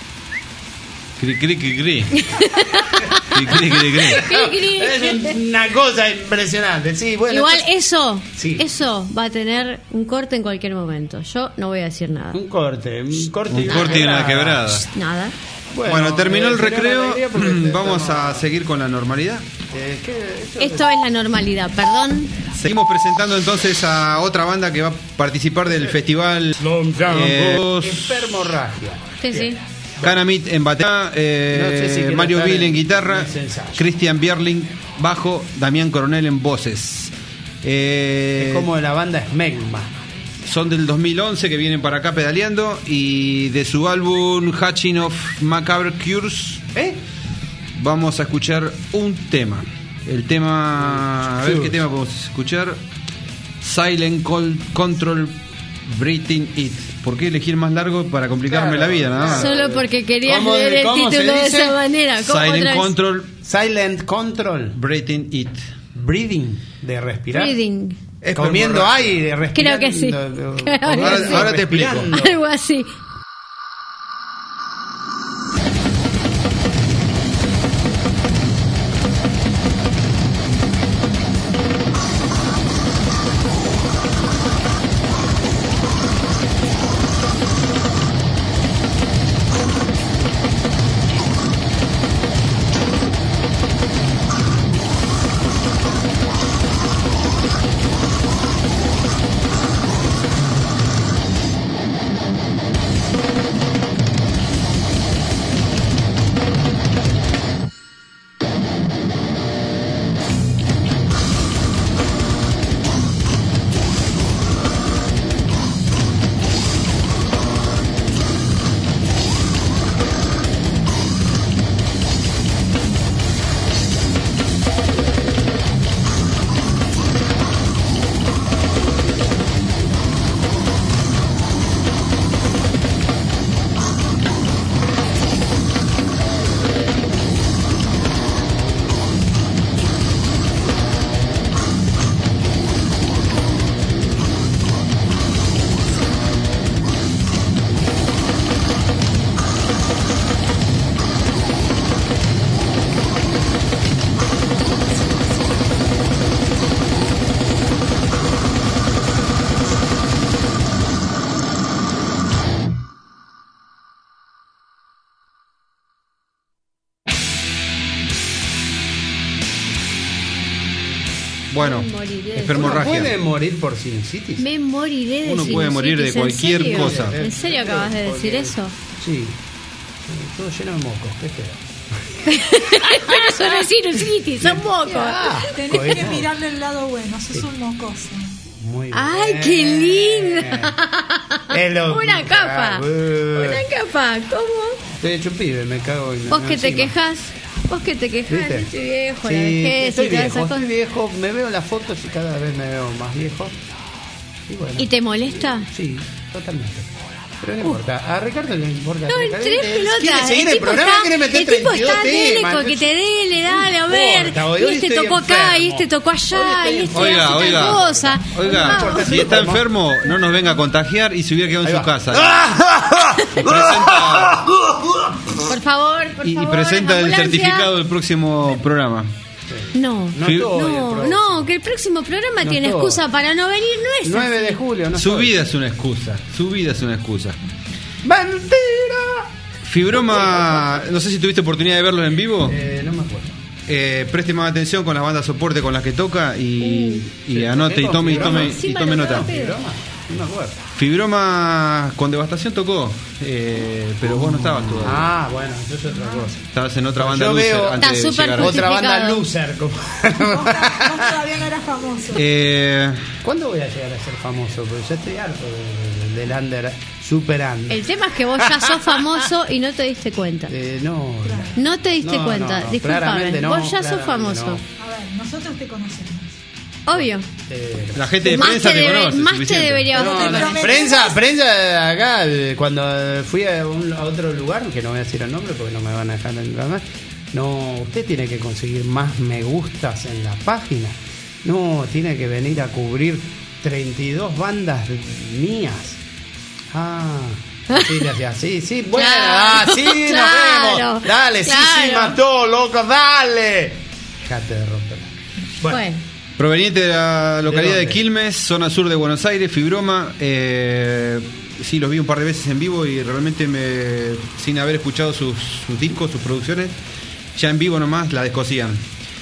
cri, cri, cri, cri. Cri, cri, cri, cri. Cri, cri. Es una cosa impresionante, sí, bueno. Igual entonces, Sí. eso va a tener un corte en cualquier momento. Yo no voy a decir nada. un corte y Un corte y una quebrada. Nada. Bueno, terminó el sería una recreo. alegría porque Vamos estamos- a seguir con la normalidad. Esto es la normalidad, perdón. Seguimos presentando entonces a otra banda que va a participar del festival Enfermorragia. Sí, sí. Canamit en batería, No sé si quiere Mario estar Bill en guitarra, en ese ensayo. Christian Bierling bajo, Damián Coronel en voces. Es como de la banda Smegma. Son del 2011 que vienen para acá pedaleando y de su álbum Hatching of Macabre Cures vamos a escuchar un tema. El tema, a ver qué tema podemos escuchar. Silent Control Breathing It. ¿Por qué elegir más largo para complicarme la vida? Nada más. Solo porque querías ¿Cómo- leer el cómo se título de dice? esa manera. ¿Cómo otra Silent vez? Control Silent Control. Breathing It. Breathing, de respirar. Reading. Es Comiendo como- aire, respirando. Creo que sí. Creo que sí. Ahora te explico. Respirando. Algo así. Bueno, Me moriré de ¿Uno enfermorragia. puede morir por sinusitis? Me moriré de Uno puede morir de sinusitis, ¿en cualquier serio? cosa. ¿En serio acabas de decir eso? Sí. Todo lleno de mocos, qué feo. Pero eso no es sinusitis, son mocos. Tenés que mirarle el lado bueno, sos un mocoso. Muy bien. ¡Ay, qué lindo! Es lo- Una capa. Ah, Una capa, ¿cómo? Estoy hecho un pibe, me cago en Vos que te encima. quejas, vos que te quejas, ¿Viste? estoy viejo, Sí, la vejez estoy y todas viejo, esas cosas. estoy viejo, me veo las fotos y cada vez me veo más viejo. Y bueno, ¿Y te molesta? sí, totalmente. Pero no importa, a Ricardo le importa. No, Ricardo, tres ¿quiere pelotas. seguir el programa? ¿Quiere meter el tipo 32 está dele, temas? con que te dele, dale, a No ver. importa, hoy Y este estoy tocó acá, y enfermo. este tocó allá, Hoy y estoy este Oiga, hace oiga. tal cosa. Oiga, Vamos. si está enfermo, no nos venga a contagiar y se hubiera quedado en su Ahí va. casa. Presenta- Por favor, y presenta el ambulancia. certificado del próximo programa. No, que el próximo programa tiene excusa para no venir, no es 9 así. de julio, no Su vida es una excusa. ¡Mentira! Fibroma, no sé si tuviste oportunidad de verlo en vivo. No me acuerdo. Preste más atención con las bandas soporte con las que toca y anote y tome nota. No me acuerdo. Fibroma con Devastación tocó, pero vos no estabas todavía. Ah, bueno, eso es otra cosa. Estabas en otra banda Yo loser veo antes de llegar a... otra banda loser. Vos todavía no eras famoso. ¿Cuándo voy a llegar a ser famoso? Porque ya estoy harto del under, super under. El tema es que vos ya sos famoso y no te diste cuenta. No te diste cuenta, disculpame. Vos ya sos famoso. A ver, nosotros te conocemos. Obvio. La gente de prensa te conoce. Más te debería prensa acá, cuando fui a otro lugar, que no voy a decir el nombre porque no me van a dejar entrar más. No, usted tiene que conseguir más me gustas en la página. No, tiene que venir a cubrir 32 bandas mías. Sí, bueno, sí, nos vemos. Dale, sí, mató, loco, dale. Déjate de romper. Bueno. Proveniente de la localidad de Quilmes, zona sur de Buenos Aires, Fibroma. Sí, los vi un par de veces en vivo y realmente sin haber escuchado sus discos, sus producciones, ya en vivo nomás la descosían.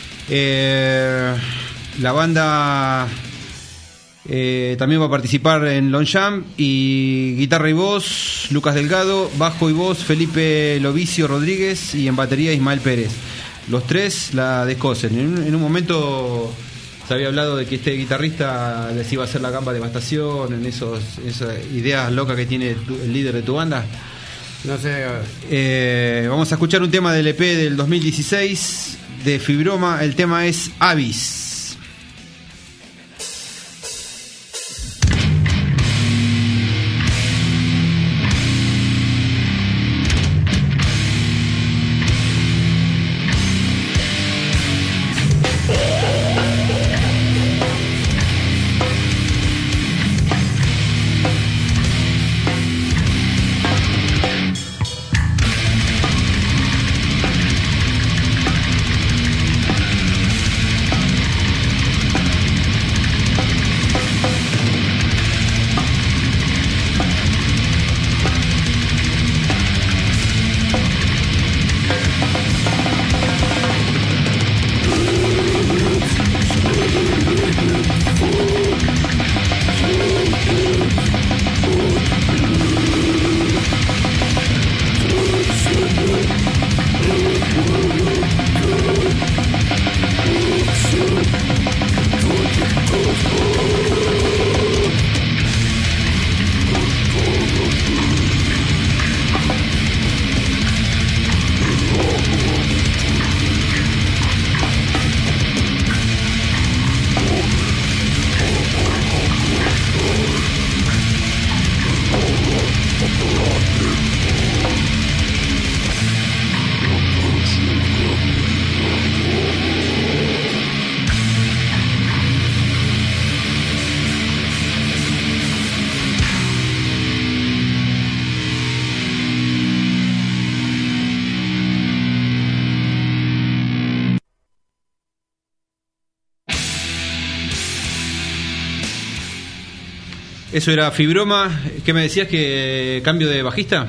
La banda también va a participar en Longchamp, y guitarra y voz Lucas Delgado, bajo y voz Felipe Lovicio Rodríguez, y en batería Ismael Pérez. Los tres la descosen. En un momento se había hablado de que este guitarrista les iba a hacer la gamba de Devastación, en esas ideas locas que tiene el líder de tu banda. No sé. Vamos a escuchar un tema del EP del 2016 de Fibroma. El tema es Avis. Eso era Fibroma. ¿Qué me decías? ¿Que cambio de bajista?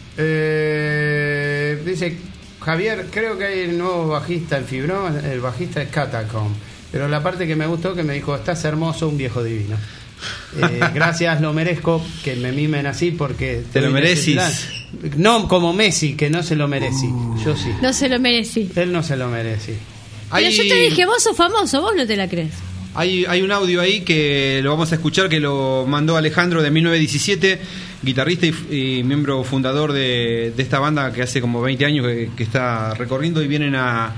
Dice Javier, creo que hay el nuevo bajista en Fibroma. El bajista es Catacomb. Pero la parte que me gustó, que me dijo: estás hermoso, un viejo divino. Gracias, lo merezco. Que me mimen así porque te lo mereces. No como Messi, que no se lo merecí. Yo sí. No se lo merecí. Él no se lo merece. Pero yo te dije, vos sos famoso, vos no te la crees. Hay un audio ahí que lo vamos a escuchar, que lo mandó Alejandro de 1917, guitarrista y miembro fundador de esta banda que hace como 20 años que está recorriendo, y vienen a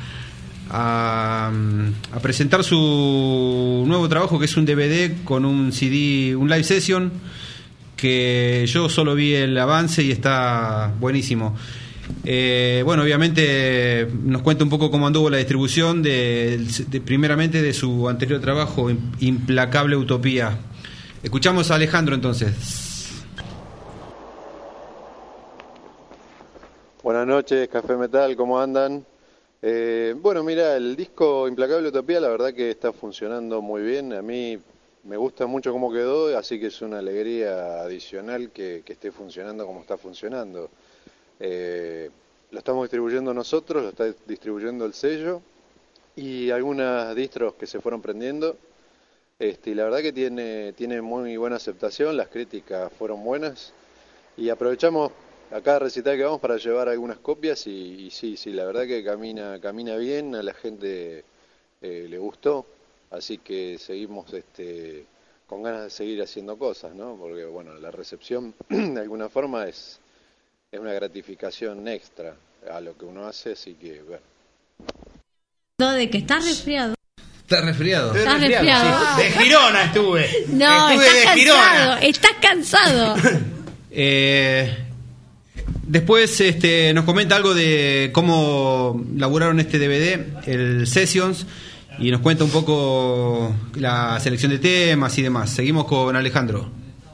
presentar su nuevo trabajo, que es un DVD con un CD, un live session, que yo solo vi el avance y está buenísimo. Bueno, obviamente nos cuenta un poco cómo anduvo la distribución primeramente de su anterior trabajo, Implacable Utopía. Escuchamos a Alejandro entonces. Buenas noches, Café Metal, ¿cómo andan? Bueno, mira, el disco Implacable Utopía la verdad que está funcionando muy bien. A mí me gusta mucho cómo quedó, así que es una alegría adicional que esté funcionando como está funcionando. Lo estamos distribuyendo nosotros, lo está distribuyendo el sello y algunas distros que se fueron prendiendo. Y la verdad que tiene muy buena aceptación, las críticas fueron buenas y aprovechamos a cada recital que vamos para llevar algunas copias y sí, la verdad que camina bien, a la gente le gustó, así que seguimos con ganas de seguir haciendo cosas, ¿no? Porque bueno, la recepción de alguna forma es una gratificación extra a lo que uno hace, así que bueno. De que estás resfriado. ¿Estás resfriado? Estás resfriado. Sí. De Girona estuve. No, estás cansado. Después nos comenta algo de cómo laburaron este DVD, el Sessions, y nos cuenta un poco la selección de temas y demás. Seguimos con Alejandro.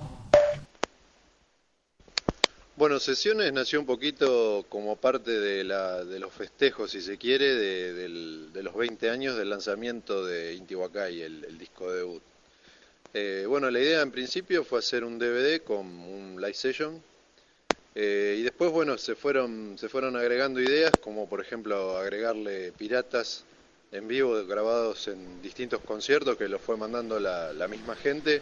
Bueno, Sesiones nació un poquito como parte de los festejos, si se quiere, de los 20 años del lanzamiento de Intihuacay, el disco debut. Bueno, la idea en principio fue hacer un DVD con un live session, y después, bueno, se fueron agregando ideas, como por ejemplo agregarle piratas en vivo grabados en distintos conciertos que los fue mandando la misma gente.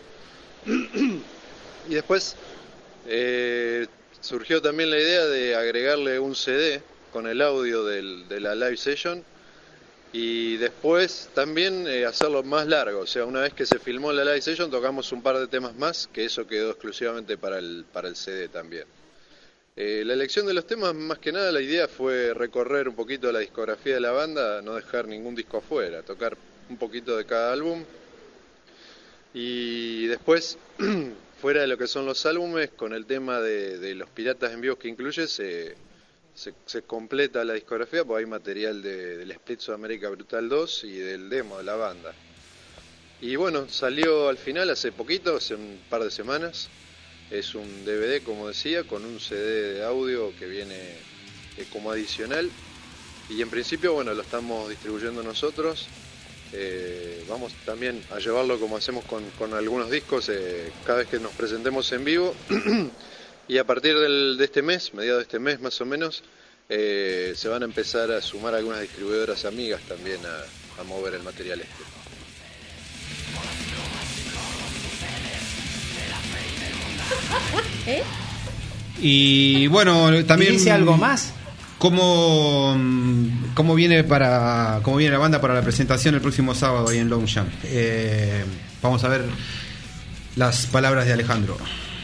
Y después surgió también la idea de agregarle un CD con el audio de la live session y después también hacerlo más largo. O sea, una vez que se filmó la live session tocamos un par de temas más, que eso quedó exclusivamente para el CD también. La elección de los temas, más que nada, la idea fue recorrer un poquito la discografía de la banda, no dejar ningún disco afuera, tocar un poquito de cada álbum y después, fuera de lo que son los álbumes, con el tema de los piratas en vivos que incluye, se completa la discografía, porque hay material del Split Sudamérica Brutal 2 y del demo de la banda. Y bueno, salió al final hace poquito, hace un par de semanas. Es un DVD, como decía, con un CD de audio que viene como adicional. Y en principio, bueno, lo estamos distribuyendo nosotros. Vamos también a llevarlo como hacemos con algunos discos, cada vez que nos presentemos en vivo. Y a partir de este mes, mediados de este mes más o menos, se van a empezar a sumar algunas distribuidoras amigas también a mover el material este. Y bueno, también ¿dice algo más? ¿Cómo viene la banda para la presentación el próximo sábado ahí en Longchamp? Vamos a ver las palabras de Alejandro.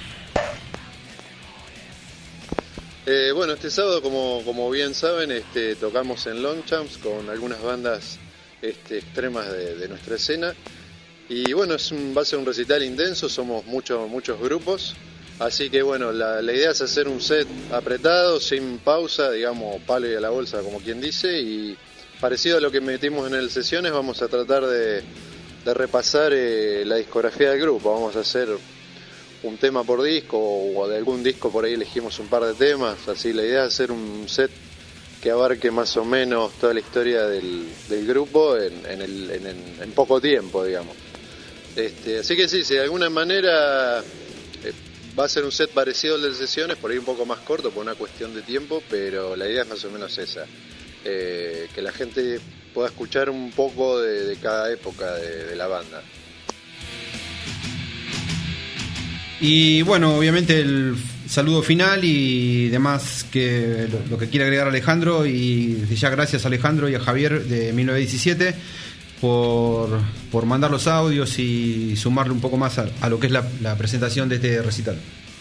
Bueno, este sábado, como bien saben, tocamos en Longchamp con algunas bandas extremas de nuestra escena. Y bueno, va a ser un recital intenso, somos muchos grupos. Así que bueno, la idea es hacer un set apretado, sin pausa, digamos, palo y a la bolsa, como quien dice, y parecido a lo que metimos en el Sesiones, vamos a tratar de repasar la discografía del grupo. Vamos a hacer un tema por disco, o de algún disco por ahí elegimos un par de temas, así la idea es hacer un set que abarque más o menos toda la historia del grupo en poco tiempo, digamos. Así que sí, de alguna manera va a ser un set parecido al de Sesiones, por ahí un poco más corto por una cuestión de tiempo, pero la idea es más o menos esa, que la gente pueda escuchar un poco de cada época de la banda. Y bueno, obviamente el saludo final y demás, que lo que quiere agregar Alejandro, y desde ya gracias a Alejandro y a Javier de 1917 por mandar los audios y sumarle un poco más a lo que es la presentación de este recital.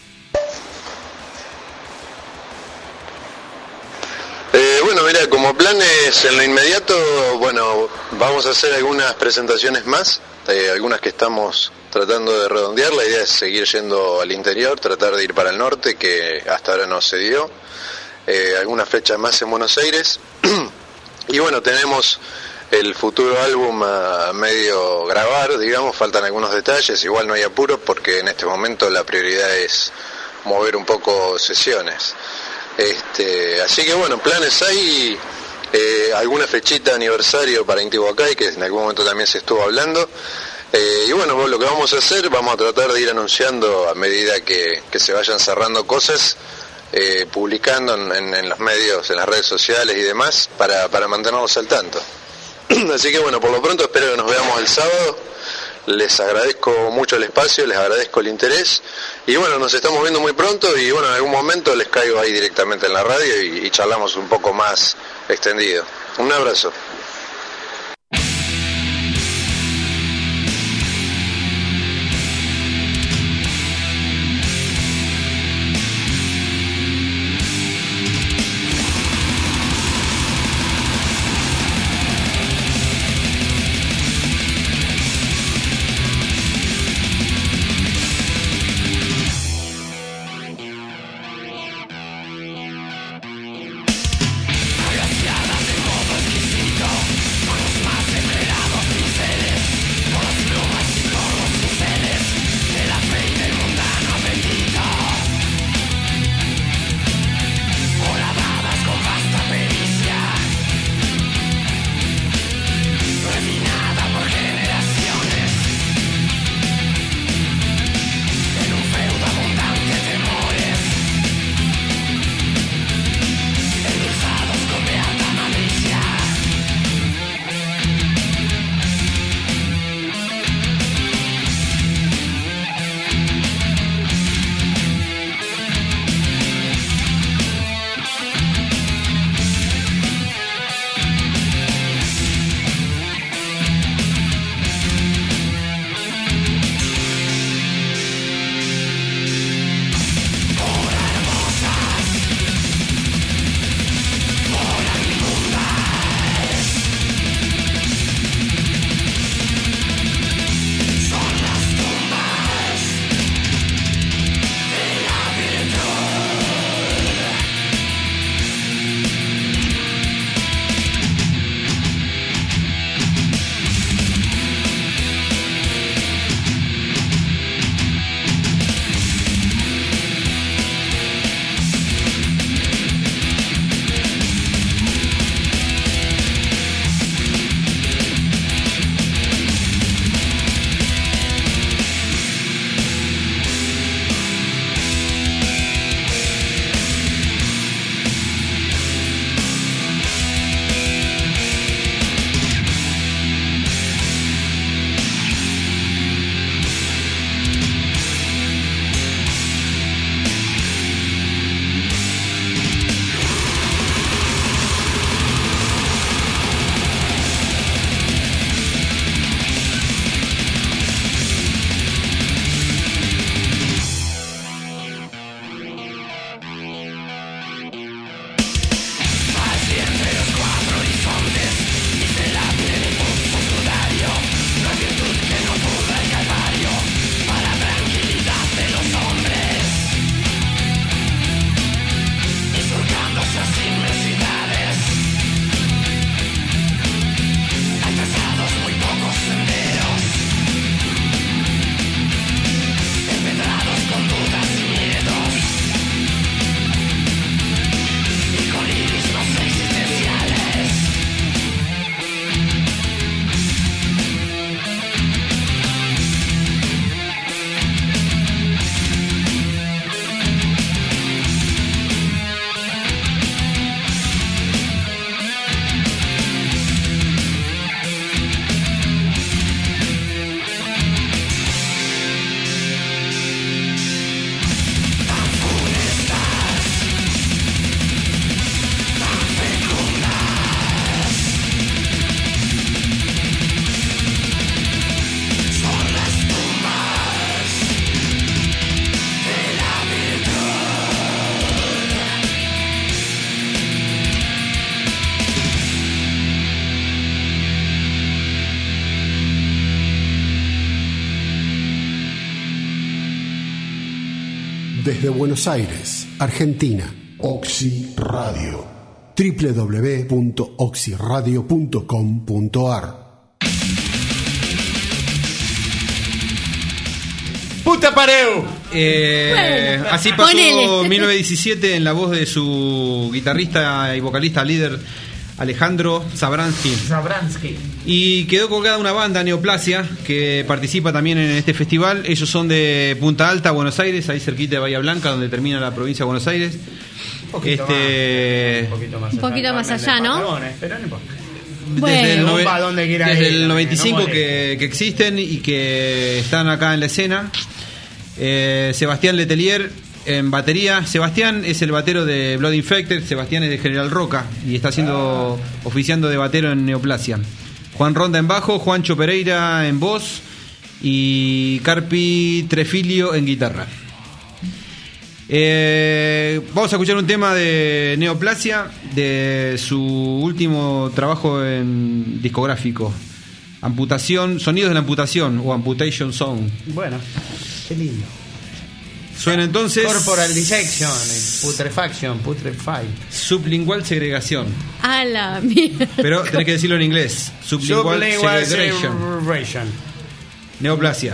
Bueno, mira, como planes en lo inmediato, bueno, vamos a hacer algunas presentaciones más, algunas que estamos tratando de redondear. La idea es seguir yendo al interior, tratar de ir para el norte, que hasta ahora no se dio, algunas fechas más en Buenos Aires. Y bueno, tenemos el futuro álbum a medio grabar, digamos, faltan algunos detalles, igual no hay apuro porque en este momento la prioridad es mover un poco Sesiones. Así que bueno, planes hay alguna fechita de aniversario para Intihuacay, que en algún momento también se estuvo hablando. Y bueno, lo que vamos a hacer, vamos a tratar de ir anunciando a medida que se vayan cerrando cosas, publicando en los medios, en las redes sociales y demás, para mantenernos al tanto. Así que bueno, por lo pronto espero que nos veamos el sábado. Les agradezco mucho el espacio, les agradezco el interés y bueno, nos estamos viendo muy pronto y bueno, en algún momento les caigo ahí directamente en la radio y charlamos un poco más extendido. Un abrazo. Desde Buenos Aires, Argentina, Oxy Radio. www.oxyradio.com.ar. ¡Puta pareu! Así pasó 1917 en la voz de su guitarrista y vocalista líder Alejandro Zabransky. Y quedó colgada una banda, Neoplasia, que participa también en este festival. Ellos son de Punta Alta, Buenos Aires, ahí cerquita de Bahía Blanca, donde termina la provincia de Buenos Aires. Un poquito más allá, ¿no? Pero no importa. Desde el 95 no que existen y que están acá en la escena. Sebastián Letelier en batería. Sebastián es el batero de Blood Infected. Sebastián es de General Roca y está oficiando de batero en Neoplasia. Juan Ronda en bajo, Juancho Pereira en voz y Carpi Trefilio en guitarra. Vamos a escuchar un tema de Neoplasia, de su último trabajo en discográfico, Amputación, Sonidos de la Amputación o Amputation Song. Bueno, qué lindo. Suena entonces Corporal Dissection, Putrefy. Sublingual Segregación. A la mierda. Pero tenés que decirlo en inglés. Sublingual Segregation. Neoplasia.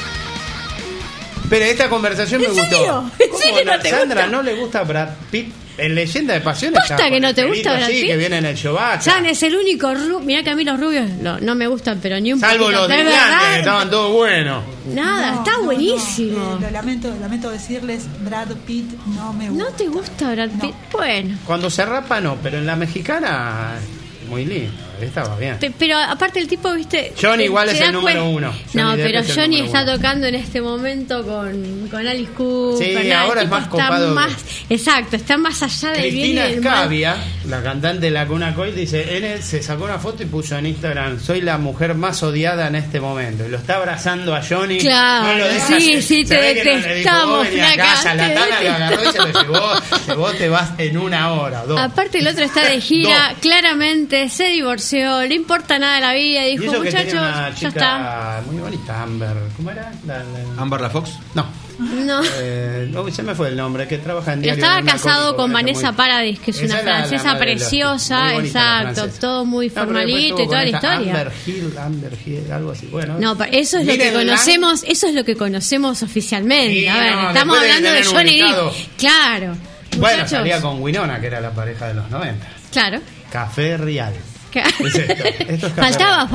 Pero esta conversación me gustó. ¿En serio no te Sandra gusta? no le gusta Brad Pitt. En Leyenda de Pasión ¿Posta que no te gusta Brad Pitt? Sí, que viene en el Chewbacca. San es el único mirá que a mí los rubios no me gustan, pero ni un salvo poquito. los de Irlanda, que estaban todos buenos. Nada, está buenísimo. Lo lamento decirles, Brad Pitt no me gusta. ¿No te gusta Brad Pitt? No. Bueno. Cuando se rapa no, pero en la mexicana muy lindo, estaba bien. Pero aparte el tipo, viste... Johnny igual es el número uno. No, pero Johnny está tocando en este momento con Alice Cooper. Sí, ahora es más copado. Exacto, está más allá del bien y Cristina del mal. Escavia, la cantante de La Cuna Coil, dice, él se sacó una foto y puso en Instagram, soy la mujer más odiada en este momento. Y lo está abrazando a Johnny. Claro, no lo deja, sí, te detestamos, flaca. La Tana lo agarró y se lo llevó. Vos te vas en 1 hora, 2. Aparte el otro está de gira, claramente se divorció, le importa nada de la vida, dijo, muchachos, ya está. Muy bonita, Amber. ¿Cómo era? ¿Amber la Fox? No. No. Se me fue el nombre, que trabaja en Pero diario. estaba casado con Vanessa Paradis, que es una francesa preciosa, exacto, todo muy formalito y toda la historia. Amber Hill, algo así. Bueno, no, eso es lo que conocemos, eso es lo que conocemos oficialmente. Sí, a ver, estamos hablando de Johnny Depp. Claro. Bueno, muchachos. salía con Winona, que era la pareja de los 90. Claro. Café Real. Es esto es faltaba.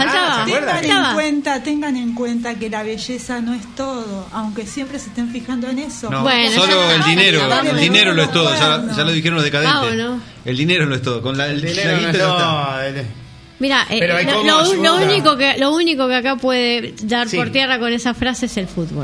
Tengan en cuenta que la belleza no es todo, aunque siempre se estén fijando en eso. No, bueno, solo el dinero lo es todo, ya lo dijeron los decadentes. ¿no? El dinero lo es todo, con el dinero no es todo. Mira, lo único que acá puede dar por tierra con esa frase es el fútbol.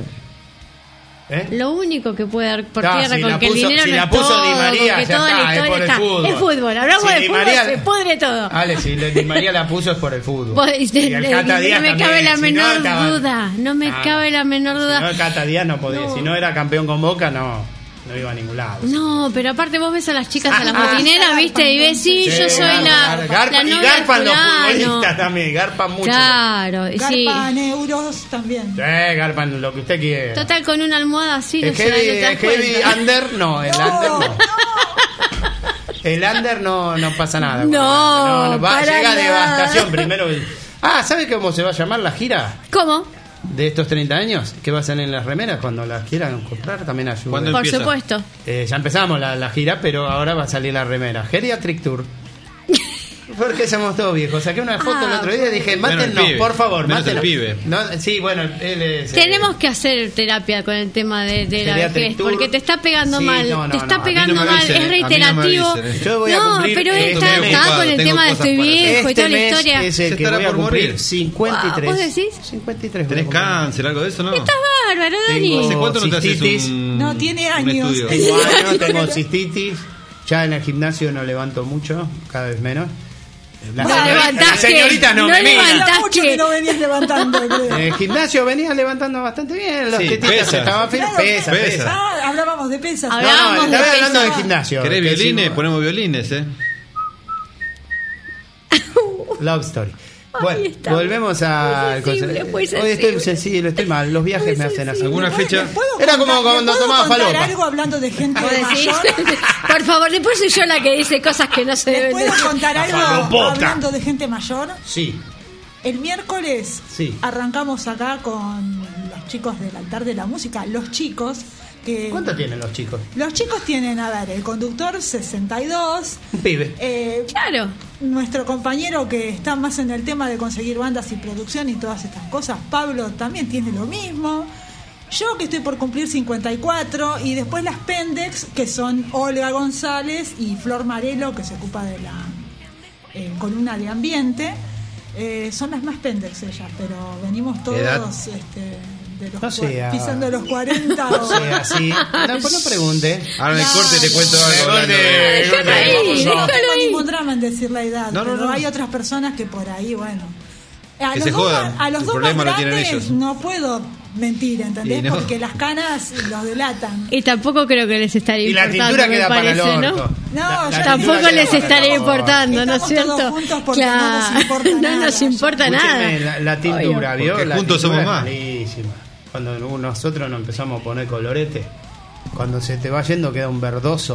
Lo único que puede dar por tierra con que el dinero no es todo, Di María, que toda la historia está. Es fútbol, hablamos de fútbol, se pudre todo. Ale, si Di María la puso es por el fútbol. Y el Cata Díaz no me cabe la menor duda. No me cabe la menor duda. Si no, el Cata Díaz no podía. Si no era campeón con Boca, no iba a ningún lado. No, pero aparte vos ves a las chicas, a las botineras, viste, y ves, yo soy la novia y garpan los futbolistas también, garpan mucho. Claro, garpan euros también. Garpan lo que usted quiera. Total, con una almohada así, el heavy under, no, el under no. El under no pasa nada. No, llega devastación primero. ¿sabe cómo se va a llamar la gira? ¿Cómo? De estos 30 años, que va a salir en las remeras cuando las quieran comprar, también ayuda. Por supuesto. Ya empezamos la gira, pero ahora va a salir la remera. Geriatric Tour. Porque somos todos viejos. Saqué una foto el otro día y dije, mátennos, por favor, mátennos. Sí, bueno, él es... Tenemos que hacer terapia con el tema de la vejez, porque te está pegando mal. Te está pegando mal, es reiterativo. Yo voy a cumplir, pero está con el tema de estoy viejo y toda la historia. Es el que voy a cumplir 53. ¿Vos decís? 53. ¿Tenés cáncer, algo de eso, no? Estás bárbaro, Dani. ¿Hace cuánto no te haces No, tiene años. Tengo cistitis. Ya en el gimnasio no levanto mucho, cada vez menos. La señorita no me mira. Mucho que no venías levantando. En el gimnasio venía levantando bastante bien. Los tetitas estaban firmes. Pesa. Hablábamos de pesas. Estaba hablando del gimnasio. ¿Querés violines? Ponemos violines, Love Story. Bueno, volvemos al hoy estoy sensible, estoy mal. Los viajes me hacen así. ¿Alguna fecha? Era como cuando tomaba falopa. algo hablando de gente mayor? Por favor, después soy yo la que dice cosas que no se deben decir. ¿Puedo contar algo hablando de gente mayor? Sí. El miércoles arrancamos acá con los chicos del Altar de la Música. Los chicos que... ¿Cuánto tienen los chicos? Los chicos tienen, el conductor 62. Un pibe. Claro. Nuestro compañero que está más en el tema de conseguir bandas y producción y todas estas cosas, Pablo, también tiene lo mismo. Yo que estoy por cumplir 54. Y después las Pendex, que son Olga González y Flor Marelo, que se ocupa de la columna de ambiente. Son las más Pendex ellas, pero venimos todos de los pisando los 40. No sea así. No pregunte. Ahora en el corte te cuento algo. No tengo ningún drama en decir la edad, pero hay otras personas que por ahí, bueno. Que se jodan. A los el dos problema más lo tienen grandes ellos. no puedo mentir, ¿entendés? No. Porque las canas los delatan. Y tampoco creo que les estaría importando. Y la tintura queda parece, para el ¿no? orto. No, tampoco les estaría importando, ¿no es cierto? Todos juntos porque no nos importa nada. La tintura, ¿vio? Porque juntos somos más. Malísima. Cuando nosotros nos empezamos a poner colorete, cuando se te va yendo queda un verdoso.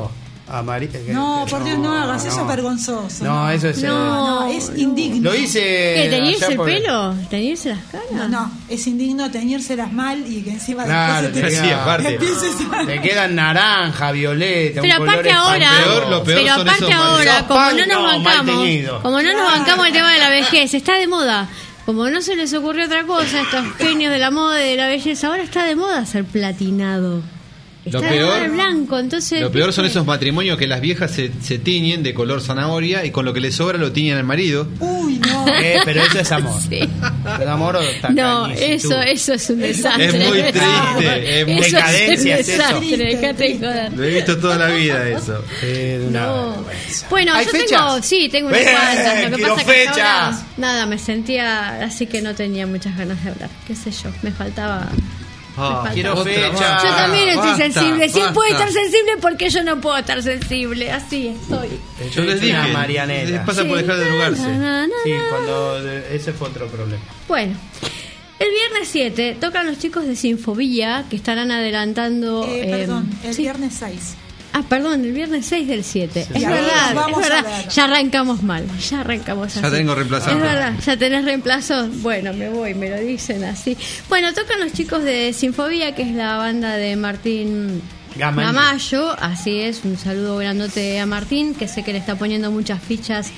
No, por Dios, no hagas, eso es vergonzoso. No, eso es... No, es indigno. Lo hice... ¿Qué, teñirse el allá pelo? ¿Teñirse las caras? No, es indigno teñírselas mal y que encima Claro, después Sí, aparte. te quedan naranja, violeta, Pero un color aparte ahora, Lo peor pero son aparte esos ahora, esos como pan, no nos no, mal bancamos, teñido. como no nos bancamos el tema de la vejez, está de moda. Como no se les ocurrió otra cosa, estos genios de la moda y de la belleza, ahora está de moda ser platinado. Está de moda el blanco, entonces... Lo peor son ¿viste? esos matrimonios que las viejas se tiñen de color zanahoria y con lo que les sobra lo tiñen al marido. Uy, no. Pero eso es amor. Sí. El amor o No, tacañitud. eso es un desastre. Es muy triste, es muy- Eso Decadencia es es un eso. desastre, dejate de joder. Lo he visto toda la vida eso. Una No. vergüenza. Bueno, ¿Hay yo fechas? tengo unas cuantas. Lo que quiero pasa que hasta fechas. ahora, nada, me sentía así que no tenía muchas ganas de hablar. Qué sé yo, me faltaba. Quiero Otra fecha. más. Yo también estoy basta, sensible. Si él puede basta. estar sensible, ¿por qué yo no puedo estar sensible? Así estoy. Yo les dije, Una Marianela. les pasa por dejar de drogarse. Sí, ese fue otro problema. Bueno, el viernes 7 tocan los chicos de Sinfobía que estarán adelantando. Perdón, el sí. viernes 6. Ah, perdón, el viernes 6 del 7. Sí. Es Ya, verdad, vamos es a verdad. ver. Ya arrancamos mal, ya arrancamos así. Ya tengo reemplazante. Es verdad, ya tenés reemplazo. Bueno, me voy, me lo dicen así. Bueno, tocan los chicos de Sinfobía, que es la banda de Martín Gamayo. Así es, un saludo grandote a Martín, que sé que le está poniendo muchas fichas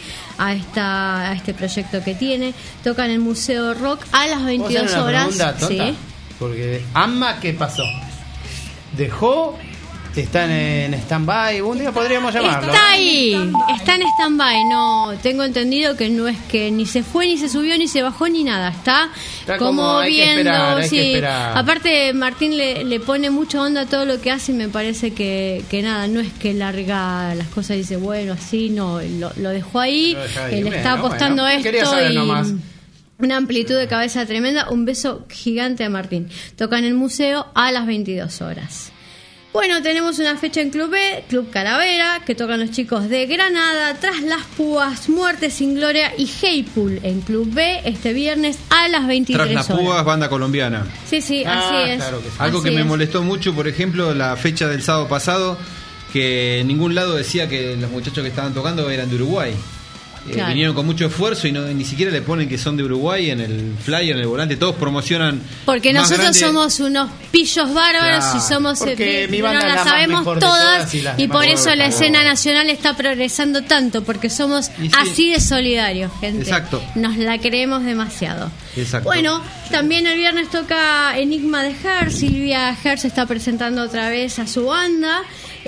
a este proyecto que tiene. Tocan en el Museo Rock a las 22 ¿Puedo hacer una horas. pregunta tonta? Sí. Porque Amma, ¿qué pasó? ¿Dejó? ¿Están en stand-by? Un día podríamos llamarlo. Está ahí, está en stand-by. No, tengo entendido que no es que ni se fue, ni se subió, ni se bajó, ni nada. Está como hay que viendo. esperar, hay Sí. que esperar. Aparte, Martín le pone mucha onda a todo lo que hace y me parece que nada, no es que larga las cosas y dice, bueno, así, no, lo dejó ahí. Lo deja ahí. Él Bueno, está apostando bueno, a quería esto saber y. nomás. Una amplitud de cabeza tremenda. Un beso gigante a Martín. Toca en el museo a las 22 horas. Bueno, tenemos una fecha en Club B, Club Calavera, que tocan los chicos de Granada, Tras las Púas, Muerte sin Gloria y Heypool en Club B este viernes a las 23 Tras las horas. púas, banda colombiana. Sí, sí, así es. claro que sí. Algo Así que me es. molestó mucho, por ejemplo, la fecha del sábado pasado, que en ningún lado decía que los muchachos que estaban tocando eran de Uruguay. Claro. Vinieron con mucho esfuerzo y ni siquiera le ponen que son de Uruguay en el flyer, en el volante. Todos promocionan. Porque más nosotros grande. somos unos pillos bárbaros Claro. y somos Porque mi banda no es las la más sabemos mejor de todas y las y demás por no eso lo la sabemos. escena nacional está progresando tanto porque somos Y sí. así de solidarios, gente. Exacto. Nos la creemos demasiado. Exacto. Bueno, también el viernes toca Enigma de Her. Silvia Her se está presentando otra vez a su banda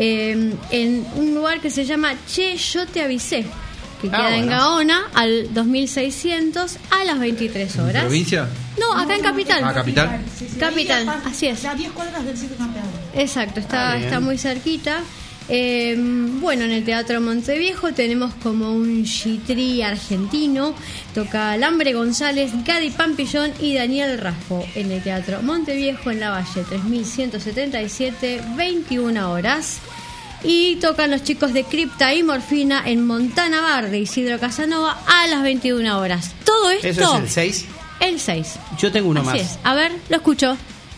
en un lugar que se llama Che, yo te avisé, que queda en bueno. Gaona al 2600 a las 23 horas. ¿Provincia? No, acá en Capital. Ah, Capital. Sí, sí, Capital, ahí así es. A 10 cuadras del sitio campeón. Exacto, Ah, bien. está muy cerquita. Bueno, en el Teatro Monteviejo tenemos como un chitrí argentino. Toca Alambre González, Gadi Pampillón y Daniel Raffo en el Teatro Monteviejo en la Valle 3177, 21 horas. Y tocan los chicos de Cripta y Morfina en Montana Bar de Isidro Casanova a las 21 horas. Todo esto ¿Eso es el 6? el 6. Yo tengo uno Así más. es. A ver, lo escucho.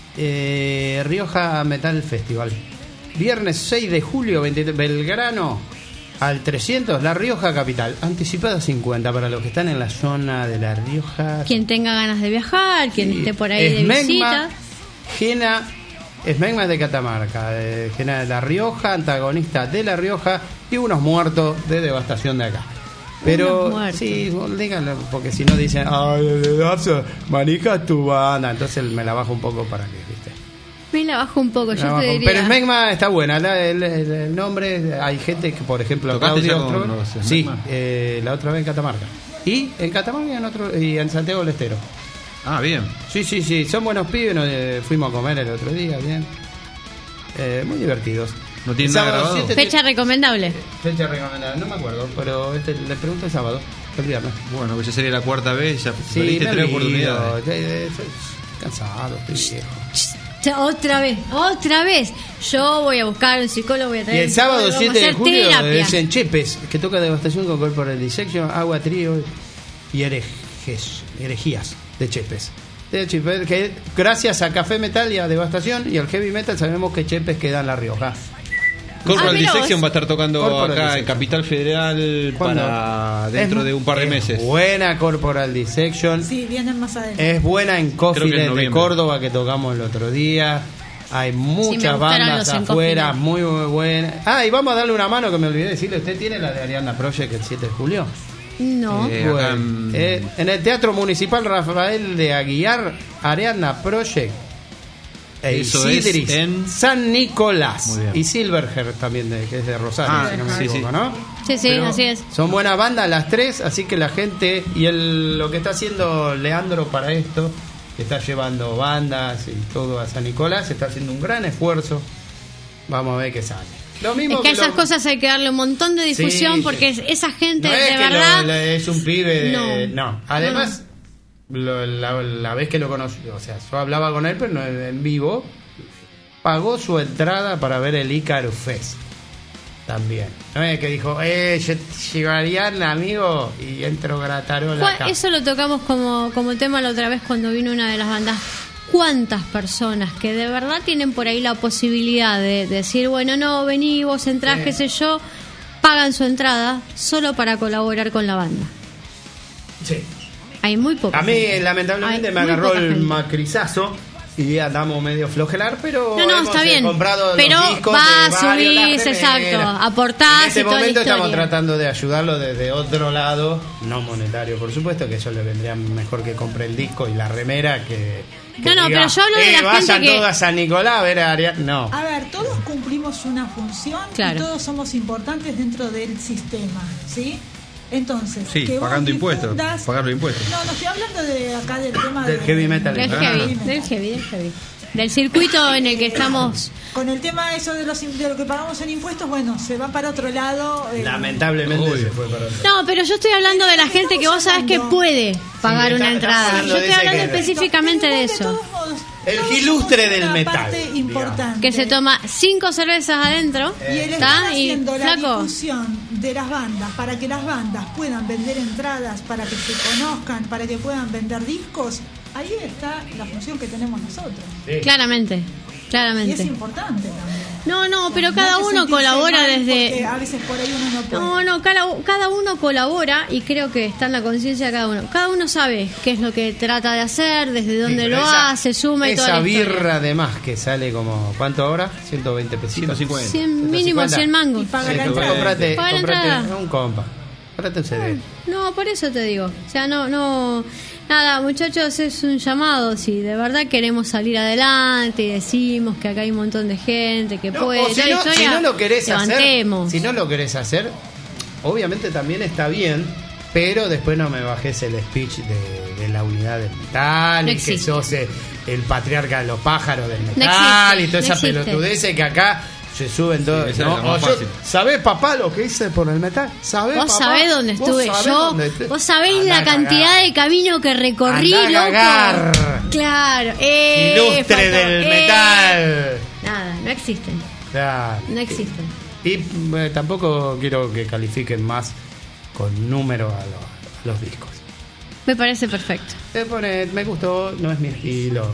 Rioja Metal Festival. Viernes 6 de julio, 23, Belgrano al 300, La Rioja Capital. Anticipada 50 para los que están en la zona de La Rioja. Quien tenga ganas de viajar, quien Sí. esté por ahí de Esmegma, visita. Gena, Esmegma de Catamarca, Gena de La Rioja, antagonista de La Rioja y unos muertos de Devastación de acá. Pero Unos muertos. sí, díganlo, porque si no dicen, ay, maneja tu banda, entonces me la bajo un poco para que, ¿viste? Me la bajo un poco, La yo te bajo. diría. Pero Esmegma está buena, el nombre, hay gente que, por ejemplo, ¿Tocaste ya Claudio, con los sí, Esmegma? la otra vez en Catamarca. Y en Catamarca y en Santiago del Estero. Ah, bien. Sí, son buenos pibes, fuimos a comer el otro día, bien. Muy divertidos. ¿No tienen El nada sábado grabado? 7 Fecha recomendable. fecha recomendada, no me acuerdo, pero les pregunto el sábado, el viernes. Bueno, pues ya sería la cuarta vez, ya Sí, perdiste me 3 olvido, oportunidades. cansado, estoy viejo. Otra vez. Yo voy a buscar un psicólogo, voy a Y traer el un sábado psicólogo, 7 de vamos a hacer julio terapia. es en Chepes, que toca Devastación con Corporal Dissection, Agua Trío y Herejías de Chepes. De Chepes, que gracias a Café Metal y a Devastación y al Heavy Metal sabemos que Chepes queda en La Rioja. Corporal Dissection va a estar tocando Corporal acá Dissection. en Capital Federal ¿Cuándo? para dentro de un par de meses. Buena Corporal Dissection. Sí, vienen más adelante. Es buena en Creo que en Coffee de noviembre. Córdoba que tocamos el otro día. Hay muchas gustaron bandas los en afuera, Coffee. muy buenas. Y vamos a darle una mano que me olvidé decirle. ¿Usted tiene la de Ariana Project el 7 de julio? No. Acá En el Teatro Municipal Rafael de Aguiar, Ariana Project. Eso es Isidris, en San Nicolás. Muy bien. Y Silverhair también, que es de Rosario, si no me sí, equivoco, sí. ¿no? Sí, sí, Pero así es. son buenas bandas las tres, así que la gente y lo que está haciendo Leandro para esto, que está llevando bandas y todo a San Nicolás, está haciendo un gran esfuerzo. Vamos a ver qué sale. Lo mismo Es que a esas lo- cosas hay que darle un montón de difusión Sí, porque sí. esa gente no es de que verdad es un pibe de... No. No, además la vez que lo conocí, o sea, yo hablaba con él pero no en vivo, pagó su entrada para ver el Icarus Fest también. No es que dijo, yo llegarían amigo y entro gratarola acá. Eso lo tocamos como tema la otra vez cuando vino una de las bandas. ¿Cuántas personas que de verdad tienen por ahí la posibilidad de decir, bueno, no, vení, vos entrás, Sí. qué sé yo, pagan su entrada solo para colaborar con la banda? Sí. Hay muy pocas. A mí lamentablemente Hay me muy agarró poca el gente. macrizazo y andamos medio flojelar, pero No, hemos está bien. comprado Pero los discos va de a varios, las subirse, remeras. exacto, aportás En este y toda la momento estamos historia. tratando de ayudarlo desde otro lado, no monetario por supuesto, que eso le vendría mejor que compre el disco y la remera que No, no, diga, pero yo hablo de la vayan gente que- todos a San Nicolás a ver a Ariana. No. A ver, todos cumplimos una función Claro. y todos somos importantes dentro del sistema, ¿sí? Entonces, Sí, que vos pagando impuestos, difundas- pagar los impuestos. No, no estoy hablando de acá del tema Del heavy metal. Del Ah. heavy. Del circuito en el que estamos. Con el tema eso de lo que pagamos en impuestos, bueno, se va para otro lado. Lamentablemente Uy. se fue para otro. No, pero yo estoy hablando de la gente que vos sabés que puede pagar una estamos entrada. hablando Yo de estoy ese hablando género. específicamente de eso. todos modos, El todos ilustre somos del una metal, parte digamos. importante. Que se toma 5 cervezas adentro. Y el ¿está? estar Y haciendo la flaco. difusión de las bandas para que las bandas puedan vender entradas, para que se conozcan, para que puedan vender discos, ahí está la función que tenemos nosotros. Claramente. Y es Claramente. importante también. No, pero No cada hay que uno sentirse colabora mal desde. porque a veces por ahí uno no puede. No, cada uno colabora y creo que está en la conciencia de cada uno. Cada uno sabe qué es lo que trata de hacer, desde dónde Sí, lo pero esa- hace, suma y toda esa la historia. birra de más que sale como, ¿cuánto ahora? 120 pesitos. 150. 100, mínimo 100 mangos. Y paga Sí, la pero entrada. comprate Paga la entrada. un compa. Comprate un CD. No, por eso te digo. O sea, no. Nada, muchachos, es un llamado. Si de verdad queremos salir adelante y decimos que acá hay un montón de gente que No, puede. o si toda la no, si historia, no lo querés levantemos. hacer, si no lo querés hacer, obviamente también está bien, pero después no me bajes el speech de la unidad del metal No y que existe. sos el patriarca de los pájaros del No metal existe, y toda no esa existe. pelotudeces que acá se suben todos. esa ¿no? es la más O yo- fácil. ¿Sabés, papá, lo que hice por el metal? ¿Sabés, Vos papá? sabés dónde ¿Vos estuve sabés yo. dónde te- Vos sabés Andá la a cantidad cagar. de camino que recorrí, Andá a loco. cagar. Claro. Ilustre Pato, del metal. Nada, no existen. Claro. No existen. Y tampoco quiero que califiquen más con número a los discos. Me parece perfecto. Te pone, me gustó, no es mi estilo.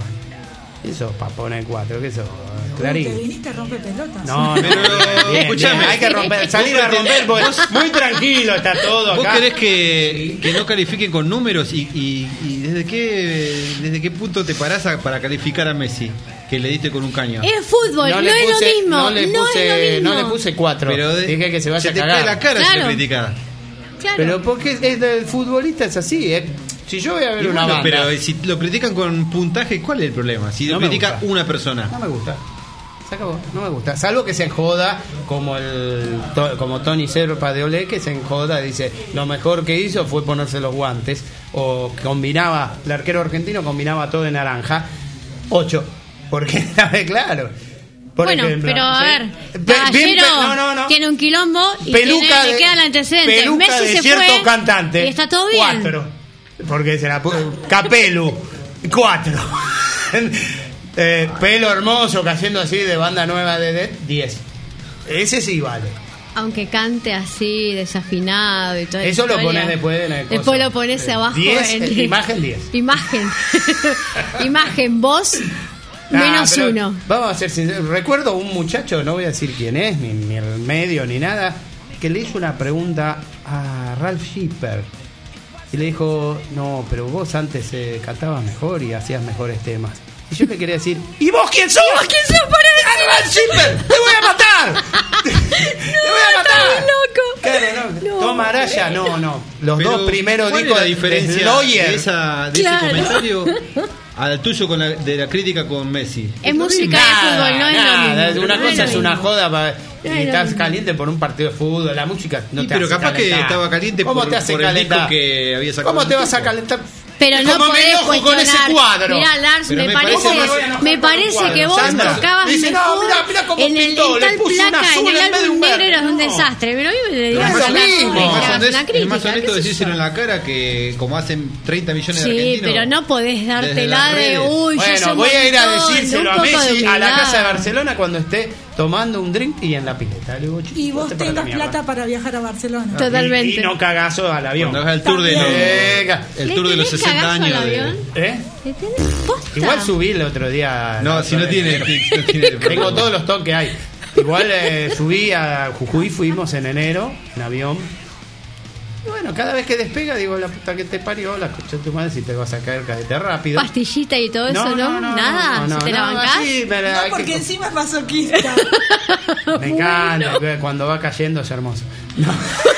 Eso para poner 4, que eso, Te Clarín. viniste a romper pelotas. No, no, Pero, bien, escuchame. bien, hay que romper, salir a romper, porque muy tranquilo está todo ¿Vos acá. querés que no califiquen con números y desde qué punto te parás para calificar a Messi? Que le diste con un caño. Es fútbol, no, le es lo puse- mismo. no le puse, es lo mismo. no le puse 4. Dije que se vaya a te cagar. cae la cara si Claro. lo criticás. Claro. Pero porque es del futbolista es así, Si yo voy a ver Y una bueno, banda, pero si lo critican con puntaje, ¿cuál es el problema? Si No lo me critica gusta. una persona. no me gusta. Se acabó, no me gusta. Salvo que se enjoda como como Tony Serpa de Olé, que se enjoda y dice lo mejor que hizo fue ponerse los guantes. O combinaba, el arquero argentino combinaba todo de naranja. 8. Porque sabe claro. Por bueno, ejemplo, pero a ¿sí? ver, Bien, Caballero no. tiene un quilombo y Peluca le queda el antecedente. peluca Messi de se cierto fue cantante. y está todo bien. 4. Porque se la Capelu. 4. Pelo hermoso, que haciendo así de banda nueva de 10. Ese sí vale. Aunque cante así, desafinado y todo Eso lo pones después en el Después coso. lo pones abajo 10, en imagen 10. Imagen. Imagen, voz Menos uno. Vamos a ser sinceros. Recuerdo un muchacho, no voy a decir quién es, ni el medio, ni nada, que le hizo una pregunta a Ralph Shipper. Y le dijo, no, pero vos antes cantabas mejor y hacías mejores temas. Y yo le quería decir, ¿y vos quién sos? ¿Vos quién sos para Ralph Shipper? ¡Te voy a matar! ¡Te voy a matar! estás loco. Claro, no. Toma Araya, no. Los Pero, dos primeros ¿cuál es discos la de diferencia Sloyer. de ese comentario al tuyo de la crítica con Messi? Es música de fútbol, no es lo mismo. Una No cosa es es lo una mismo. joda y No es lo estás mismo. caliente por un partido de fútbol. La música no Sí, te pero hace capaz que calentar. estaba caliente ¿Cómo por te hace el disco calentar? que había sacado. ¿Cómo te vas a tipo. calentar? Pero Es no como me podés enojo con ese cuestionar. cuadro. Mirá, Lars, Pero me me parece, parece- ¿Cómo me voy a enojar me con un parece cuadro, que vos Sandra? tocabas Dice, no, mejor mirá cómo en pintó, le tal puso un placa, azul en el en vez de álbum un negro verde. eras un No. desastre. Pero hoy le No digas es a lo la mismo. joven, le Es hagas una más honesto crítica, qué sé decírselo yo. en la cara que como hacen 30 millones de Sí, argentinos. pero no podés dártela desde las de redes. uy, yo Bueno, soy voy a ir a montón, decírselo un a poco de Messi a la humildad. casa de Barcelona cuando esté tomando un drink y en la pileta. Le digo, chico, Y vos vete para la tengas mierda. plata para viajar a Barcelona. Totalmente. Y no cagazo al avión. Cuando hagas el tour de los, Venga. el tour de los 60 años. ¿Eh? ¿Le tenés posta? Igual subí el otro día. No, si no tiene. No tiene Tengo todos los toques que hay. Igual subí a Jujuy, fuimos en enero, en avión. Y bueno, cada vez que despega, digo, la puta que te parió, la escuché tu madre, si te vas a caer, caete rápido. Pastillita y todo eso, ¿no? Nada, ¿se te la bancás? así me la- No, hay porque que- encima es masoquista. me encanta, cuando va cayendo es hermoso. No.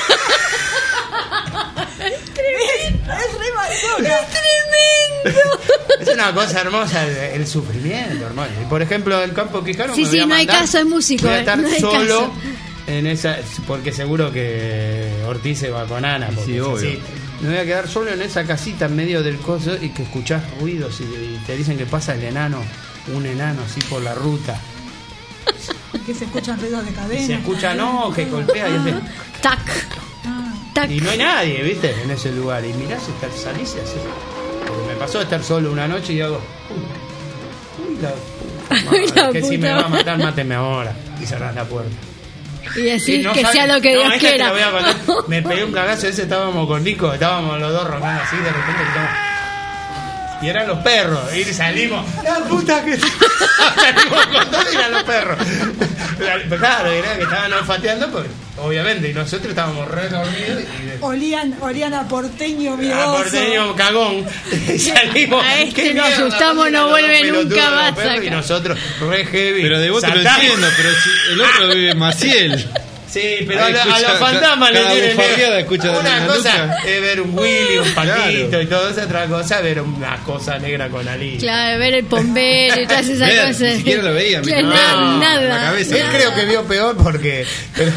Es re masoca. Es una cosa hermosa el sufrimiento, hermano. Y por ejemplo, el Campo Quijano. Sí, me voy sí, a no hay mandar- caso, es músico, Voy a estar no hay solo caso. en esa. Porque seguro que Ortiz se va con Ana. Porque Sí, es obvio. así. Me voy a quedar solo en esa casita en medio del coso y que escuchás ruidos y te dicen que pasa el enano, un enano así por la ruta. Que se escuchan ruidos de cadena. Y se escucha, no, que golpea y hace. Tac, tac. Y no hay nadie, ¿viste? En ese lugar. Y mirás, salís y haces. Porque me pasó de estar solo una noche y hago. Uy, la puta madre, La que si puta me va a madre. matar, máteme ahora. Y cerrás la puerta. Y decís Y no que sabe- sea lo que no, Dios esta te quiera. la voy a contar. Me pegué un cagazo, ese estábamos con Nico, estábamos los dos roncando así, de repente gritamos. Y eran los perros, y salimos. ¡La puta que! Salimos con todo y eran los perros. Claro, era que estaban olfateando, pues, obviamente, y nosotros estábamos re dormidos Olían a porteño y miedoso. a porteño cagón. Y salimos. A este ¿Qué nos mierda, asustamos, mira, no los vuelve dos pelotudos nunca de los más perros, acá. Y nosotros re heavy. Pero de vos te lo saltamos. entiendo, pero si el otro vive en Maciel. Sí, pero Ahí a escucha- los fantasmas le cada tienen bufardeada escucha de una Doña cosa Luca. es ver un Willy, un Paquito Claro. y todo eso, otra cosa es ver una cosa negra con Ali. Claro, ver el pombero y todas esas Ver, cosas. ni siquiera lo veía, Claro, mirá, nada. la cabeza. Él creo que vio peor porque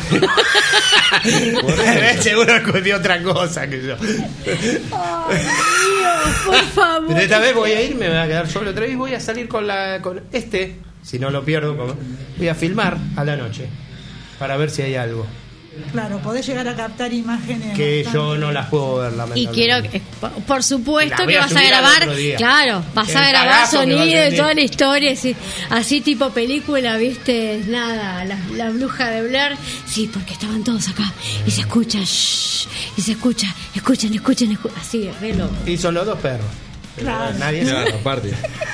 él seguro que vio otra cosa que yo. Ay, Dios, por favor. Pero esta vez voy a ir, me voy a quedar solo otra vez y voy a salir con si no lo pierdo, voy a filmar a la noche para ver si hay algo Claro, podés llegar a captar imágenes. que bastante. yo no las puedo ver, Y lamentablemente. quiero, por supuesto La voy que a vas a subir al grabar, otro día. claro, vas a El grabar cagazo que va a sonido de tener. toda la historia, así tipo película, viste, nada, la bruja de Blair, sí, porque estaban todos acá, y se escucha, shh, y se escucha, escuchen, así, re loco. Y son los dos perros. Pero Claro. nadie sabe. Claro, aparte.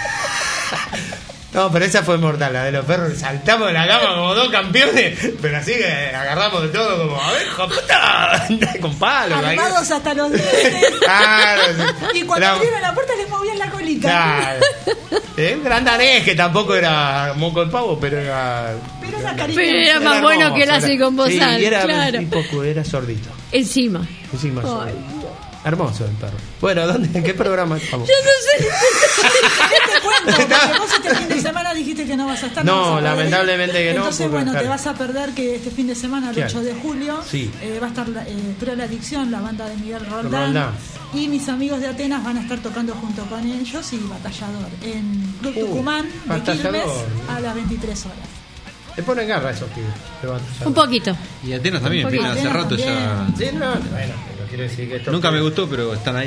No, pero esa fue mortal, la de los perros. Saltamos de la cama como dos campeones, pero así que agarramos de todo como, a ver, hijo de puta, con palos. ahí. Armados hasta los dientes. Claro, sí. Y cuando Era- abrieron la puerta les movían la colita. Claro. Un gran danés que tampoco era moco el pavo, pero era. Pero era cariñoso. Pero era más hermoso, bueno que el hace con sí, bozal, y era claro. un poco, era sordito. Encima. Encima Ay, sordito. Hermoso el perro. Bueno, ¿dónde, ¿en qué programa estamos? Yo te cuento, porque vos este fin de semana dijiste que no vas a estar. No, vas a poder ir. lamentablemente que no, Entonces, porque bueno, estar- te vas a perder que este fin de semana, el ¿Qué 8 hay? de julio, Sí. va a estar Pro La Adicción, la banda de Miguel Roldán. Roldán. Y mis amigos de Atenas van a estar tocando junto con ellos y Batallador en Club Tucumán de Batallador. Quilmes a las 23 horas. Le ponen garra a esos pibes. le van a- un poquito. Y Atenas también, Un viene poquito. hace rato ya. También. Sí, no, bueno, pero quiero decir que esto Nunca me gustó, pero están ahí.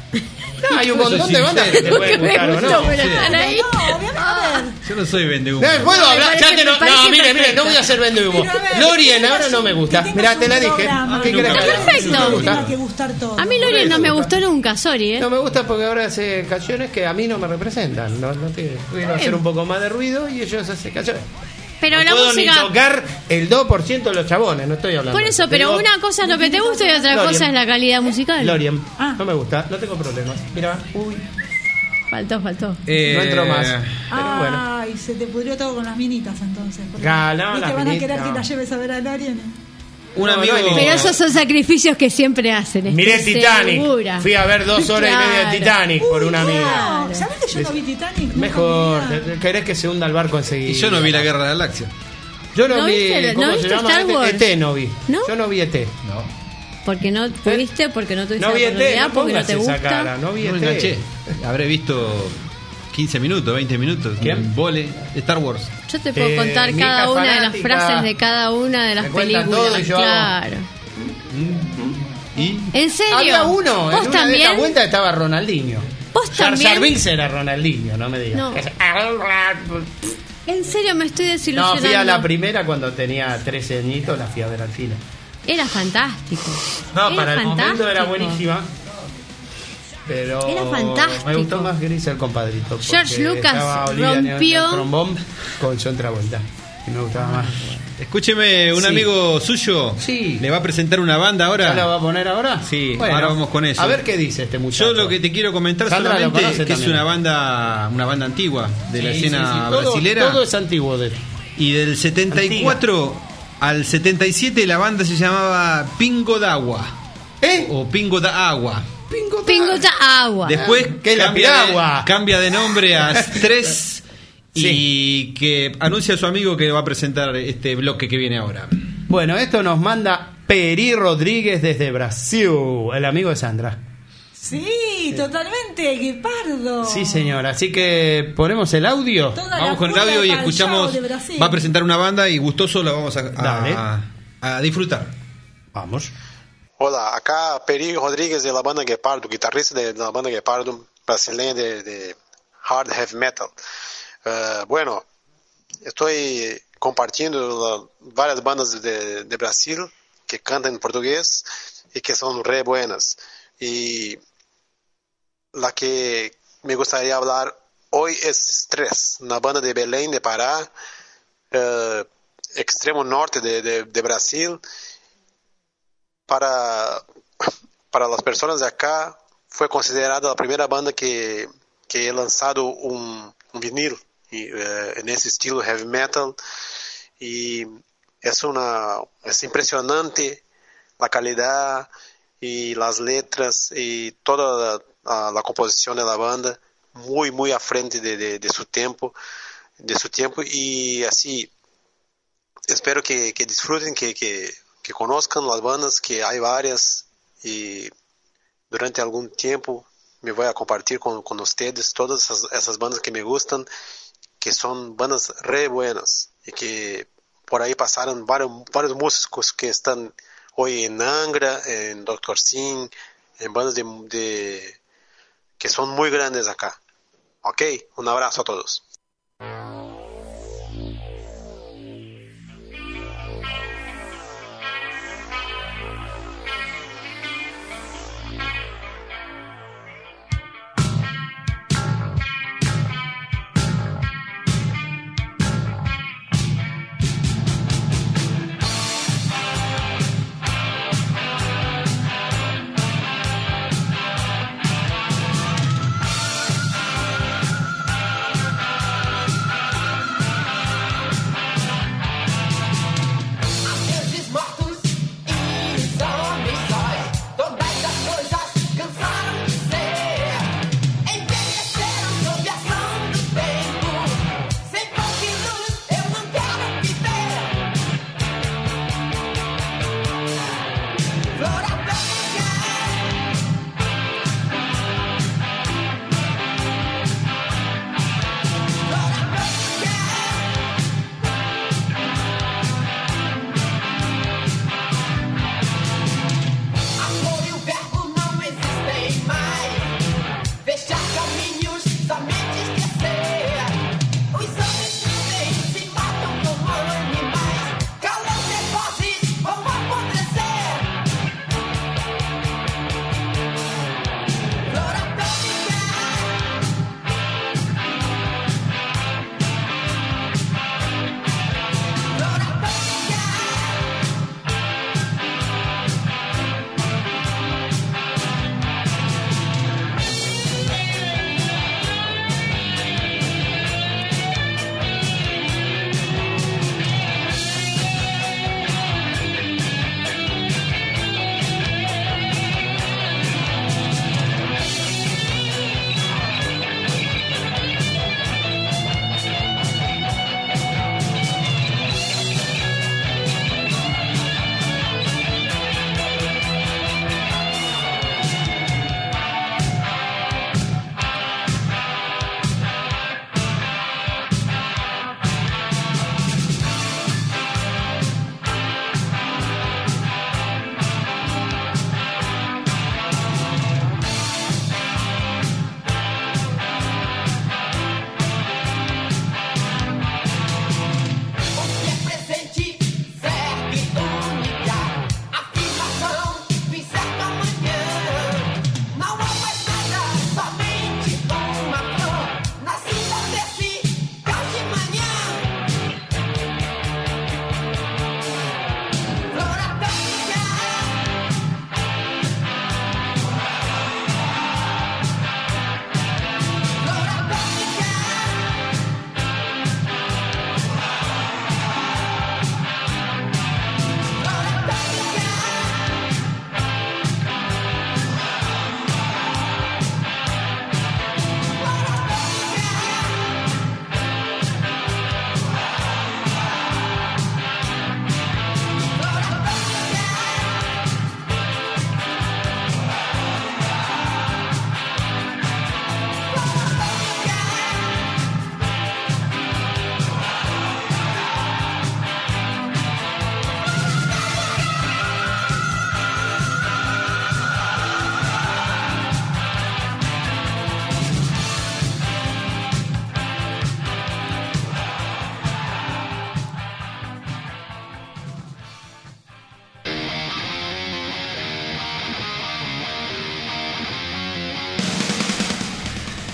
No, hay un montón de bandas que te pueden gustar o no. Pero están ahí. No, obviamente, a ver. Yo no soy vendehumo. No, puedo hablar, ya que no. No, mire, no voy a hacer vende humo. Pero a ver, Lorien que ahora tengas no me un- gusta. que Mirá, tengas te la un dije. programa. ¿Qué querés que haga? Perfecto. No me Te gusta. tenga que gustar todo. A mí Lorien no me gustó nunca, sorry, No me gusta porque ahora hace canciones que a mí no me representan. No quiero hacer un poco más de ruido y ellos hacen canciones. Pero No la puedo música... ni tocar el 2% de los chabones, no estoy hablando. Por eso, Te pero digo, una cosa es lo que te gusta y otra Lorien. cosa es la calidad musical. Lorien, Ah. no me gusta, no tengo problemas. Mira, uy, Faltó. no entro más. Pero bueno. Ay, se te pudrió todo con las minitas entonces. porque Ah, no, ¿viste? las Van a minitas, querer que no. la lleves a ver a Lorien. Un No, amigo. no, Pero esos son sacrificios que siempre hacen. estoy Miré Titanic. segura. Fui a ver 2 horas y media de Titanic por una amiga. No, ¿sabés que yo no vi Titanic? Nunca Mejor, en mi vida. querés que se hunda el barco enseguida. Y yo no vi la Guerra de la Galaxia. Yo no ¿No vi, viste- ¿cómo no se viste llama? Star Wars? ET no vi. ¿No? Yo no vi ET. No. Porque no pudiste, porque no tuviste No vi la ET, oportunidad, no porque no pongas te esa gusta. cara, no vi No me ET. enganché. Habré visto 15 minutos, 20 minutos. ¿Quién? Un vole. Star Wars. Yo te puedo contar mi cada hija una de las fanática. frases de cada una de las Me cuentan películas. todo y yo hago. Claro. Y. ¿En serio? Había uno, en ¿Vos una de también? estas vueltas estaba Ronaldinho. ¿Vos Jar también? Jar Binks era Ronaldinho, no me digas. No. En serio me estoy No, desilusionando. fui a la primera cuando tenía 13 añitos, la fui a ver al cine. Era fantástico. No, Era para el momento era fantástico. buenísima. Pero Era fantástico. me gustó más Gris el compadrito. porque George Lucas estaba Olivia rompió- Newton-John con John Travolta. Y me gustaba más. Escúcheme, un Sí. amigo suyo Sí. le va a presentar una banda ahora. ¿Ya la va a poner ahora? Sí, ahora vamos con eso. A ver qué dice este muchacho. Yo lo que te quiero comentar Sandra lo solamente conoce que es también. una banda antigua de la Sí, escena sí, sí. Todo- brasilera. Todo es antiguo de Y del 74 al 77 la banda se llamaba Pingo d'Agua. O Pingo da Agua. Pingota agua. Después que es la piragua. cambia de nombre a Stress y Sí. que anuncia a su amigo que va a presentar este bloque que viene ahora. Bueno, esto nos manda Peri Rodríguez desde Brasil, el amigo de Sandra. Sí, totalmente, Guepardo. Sí, señor. Así que ponemos el audio. Toda la Vamos con el curva audio y de Callao escuchamos. de Brasil. Va a presentar una banda y gustoso la vamos Dale. a disfrutar. Vamos. Hola, acá Peri Rodríguez de la banda Guepardo, guitarrista de la banda Guepardo, brasileña de hard heavy metal. Bueno, estoy compartiendo varias bandas de Brasil que cantan en portugués y que son re buenas. Y la que me gustaría hablar hoy es Stress, una banda de Belém, de Pará, extremo norte de Brasil. Para las personas de acá, fue considerada la primera banda que ha lanzado un vinil en ese estilo heavy metal. Y es impresionante la calidad y las letras y toda la composición de la banda, muy, muy a frente de su tiempo. Y así, espero que disfruten, que conozcan las bandas, que hay varias, y durante algún tiempo me voy a compartir con ustedes todas esas bandas que me gustan, que son bandas re buenas, y que por ahí pasaron varios músicos que están hoy en Angra, en Dr. Sim, en bandas que son muy grandes acá. Ok, un abrazo a todos.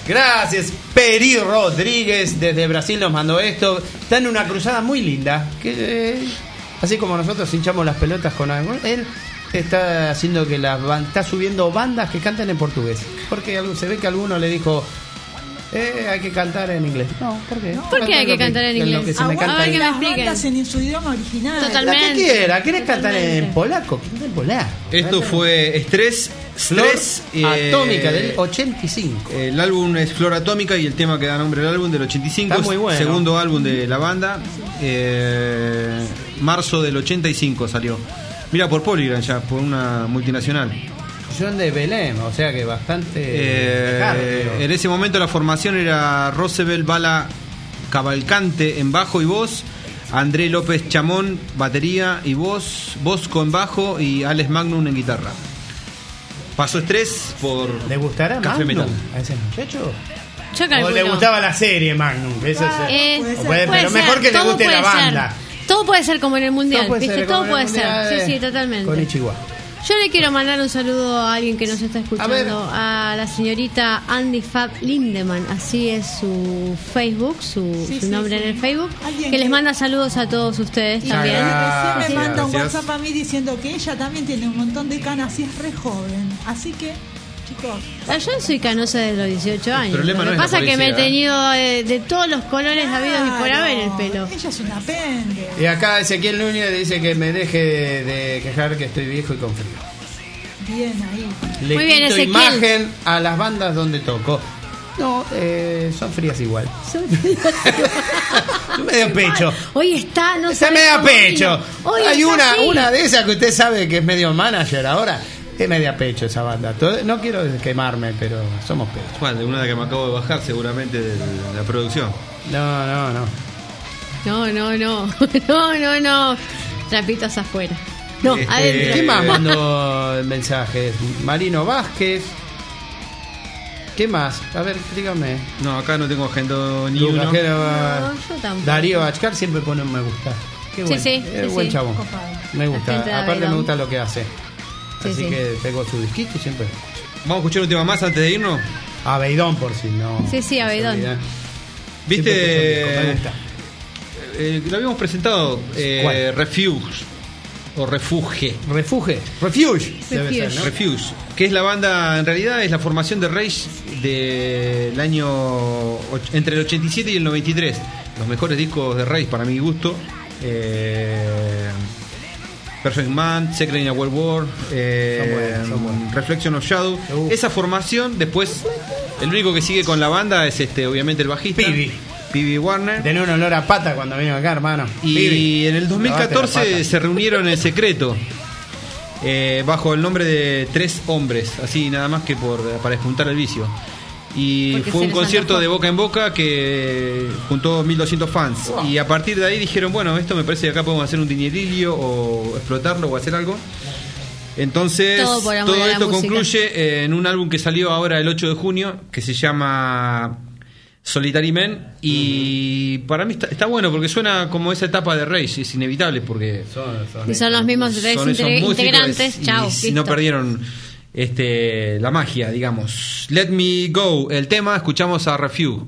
Gracias, Peri Rodríguez desde Brasil nos mandó esto. Está en una cruzada muy linda. Así como nosotros hinchamos las pelotas con algo, él está haciendo que está subiendo bandas que cantan en portugués. Porque se ve que alguno le dijo, hay que cantar en inglés. No, ¿por qué? ¿Por qué hay que cantar en inglés? Lo que se me canta a ver que me Las expliquen. bandas en su idioma original. Totalmente. La que quiera, ¿querés cantar Totalmente. en polaco? Canta en polaco. Esto fue Stress Atómica del 85. El álbum es Flor Atómica y el tema que da nombre al álbum del 85. Está muy bueno. Segundo álbum de la banda. Marzo del 85 salió. Mira, por Polygram ya, por una multinacional. Son de Belém, o sea que bastante lejano, En ese momento la formación era Roosevelt Bala Cavalcante en bajo y voz, André López Chamón batería y voz, Bosco en bajo y Alex Magnum en guitarra. Pasó Estrés por ¿Le gustará Café Magnum Metal. a ese muchacho? Yo ¿O calculo. le gustaba la serie Magnum? Eso puede ser. pero mejor que le todo guste puede la ser. banda. Todo puede ser como en el mundial, Todo puede ¿viste? ser Todo como en puede el mundial, ser. Sí, totalmente. Con Ichiwa. Yo le quiero mandar un saludo a alguien que nos está escuchando, ver. a la señorita Andy Fab Lindemann, así es su Facebook, su Sí, nombre sí. en el Facebook, Alguien que les que- manda saludos a todos ustedes Y también. recién me Sí, manda un gracias. WhatsApp a mí diciendo que ella también tiene un montón de canas y es re joven. Así que, chicos, Yo soy canosa de los 18 años. problema Lo no que es la pasa es que me he policía, tenido de todos los colores habidos y por haber el pelo. Ella es una pende. Y acá Ezequiel Núñez dice que me deje de quejar que estoy viejo y con frío. Bien ahí. Le Muy bien, quito Ezequiel. imagen a las bandas donde toco. No, son frías igual. Medio pecho. Hoy está, no Está sabes media cómo pecho. vino. Hoy Hay está así. una de esas que usted sabe que es medio manager ahora. Es media pecho esa banda. No quiero quemarme, pero somos pecho. Juan, de una que me acabo de bajar seguramente de la producción. No. No. Trapitos afuera. No, adentro. ¿Qué más mandó mensajes? Marino Vázquez. ¿Qué más? A ver, dígame. No, acá no tengo agenda ni Lucas uno. Gera- No, yo tampoco. Darío Achcar siempre pone un me gusta. Qué Sí, bueno. sí, Es sí, buen sí. chabón. Copado. Me gusta. La gente de Aparte me Abedón. gusta lo que hace. Sí, Así sí. que tengo su disquito y siempre. Vamos a escuchar un tema más antes de irnos. Abeidón por si no. Sí, Abeidón. se olvida. Siempre ¿Viste? escucho un disco, me gusta. Lo habíamos presentado, ¿Cuál? Refuge o Refuge. Refuge. Refuge. Debe Refuge. ser, ¿no? Refuge, que es la banda, en realidad es la formación de Rage del año entre el 87 y el 93. Los mejores discos de Rage para mi gusto. Perfect Man, Secret in a World War, son buenos. Reflection of Shadow. Uf. Esa formación, después, el único que sigue con la banda es obviamente el bajista. Pibi Warner. Tenía un olor a pata cuando vino acá, hermano. Y Pibi, en el lavate la 2014 pata. se reunieron en secreto bajo el nombre de 3 hombres, así nada más que para juntar el vicio. Y Porque fue se un les concierto antojó. de boca en boca que juntó 1200 fans. Y a partir de ahí dijeron, bueno, esto me parece que acá podemos hacer un dinerillo o explotarlo o hacer algo. Entonces, Todo por amor a la esto música. concluye en un álbum que salió ahora el 8 de junio, que se llama Solitary Men. Y para mí está bueno porque suena como esa etapa de Rage, es inevitable porque Y son los mismos tres son esos músicos integrantes. y Chao. si no listo. perdieron la magia, digamos. Let Me Go, el tema, escuchamos a Refuge.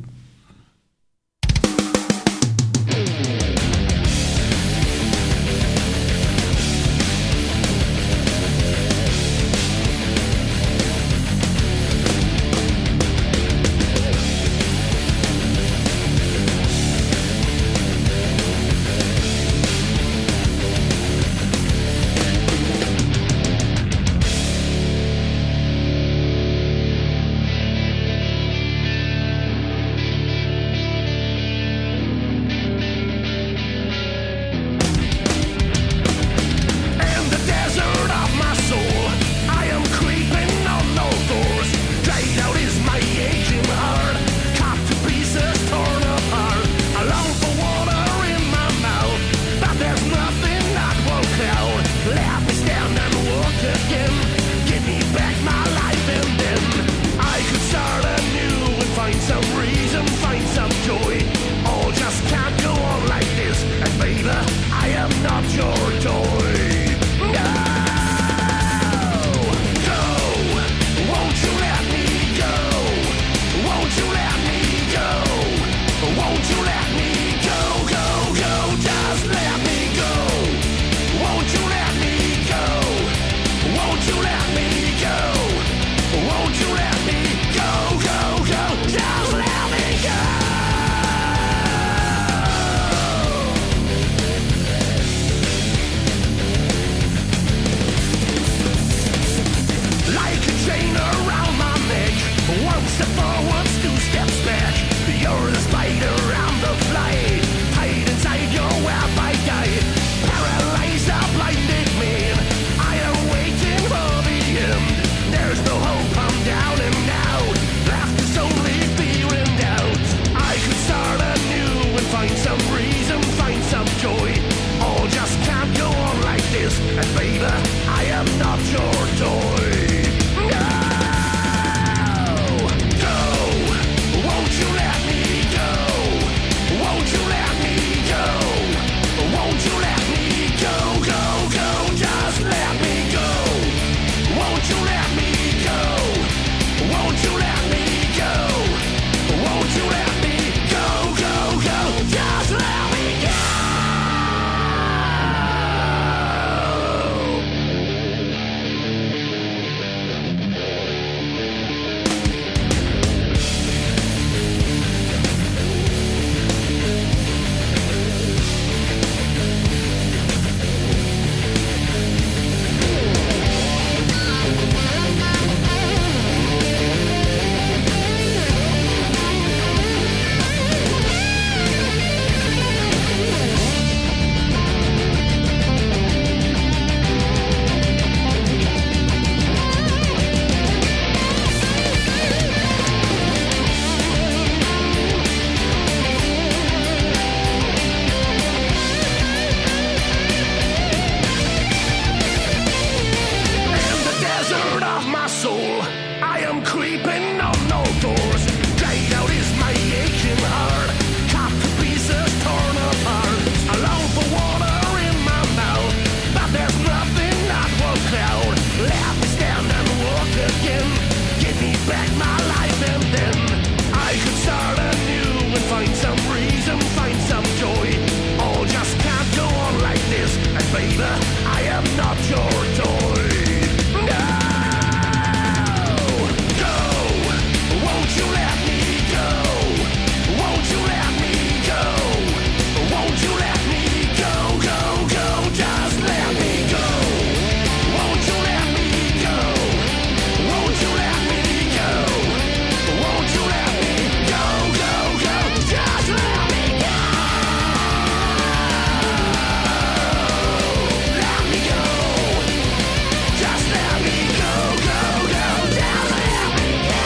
sleeping on no doors. Dried out is my aching heart. Cut to pieces, torn apart. I long for water in my mouth, but there's nothing that will cloud. Let me stand and walk again. Give me back my life and then I could start anew and find some reason, find some joy. All just can't go on like this. And baby, I am not your toy. No! Go! Won't you let me go? Won't you let me go? Won't you let me go? Go, go, just let me go. Won't you let me go? Won't you let me go? Won't you let me go? Go, go, just let me go. Let me go. Just let me go, go, go, just let me go.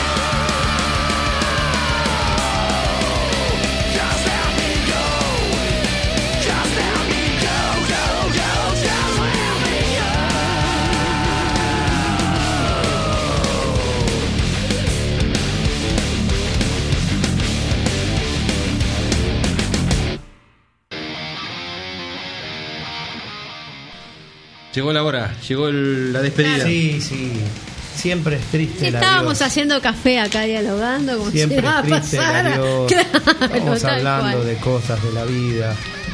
Just let me go. Just let me go, go, go, just let me go. Llegó la hora, llegó la despedida. Sí, sí. Siempre es triste el Estábamos adiós. haciendo café acá dialogando como Siempre si nada es triste el pasara. adiós. Claro, Vamos tal hablando cual. de cosas de la vida.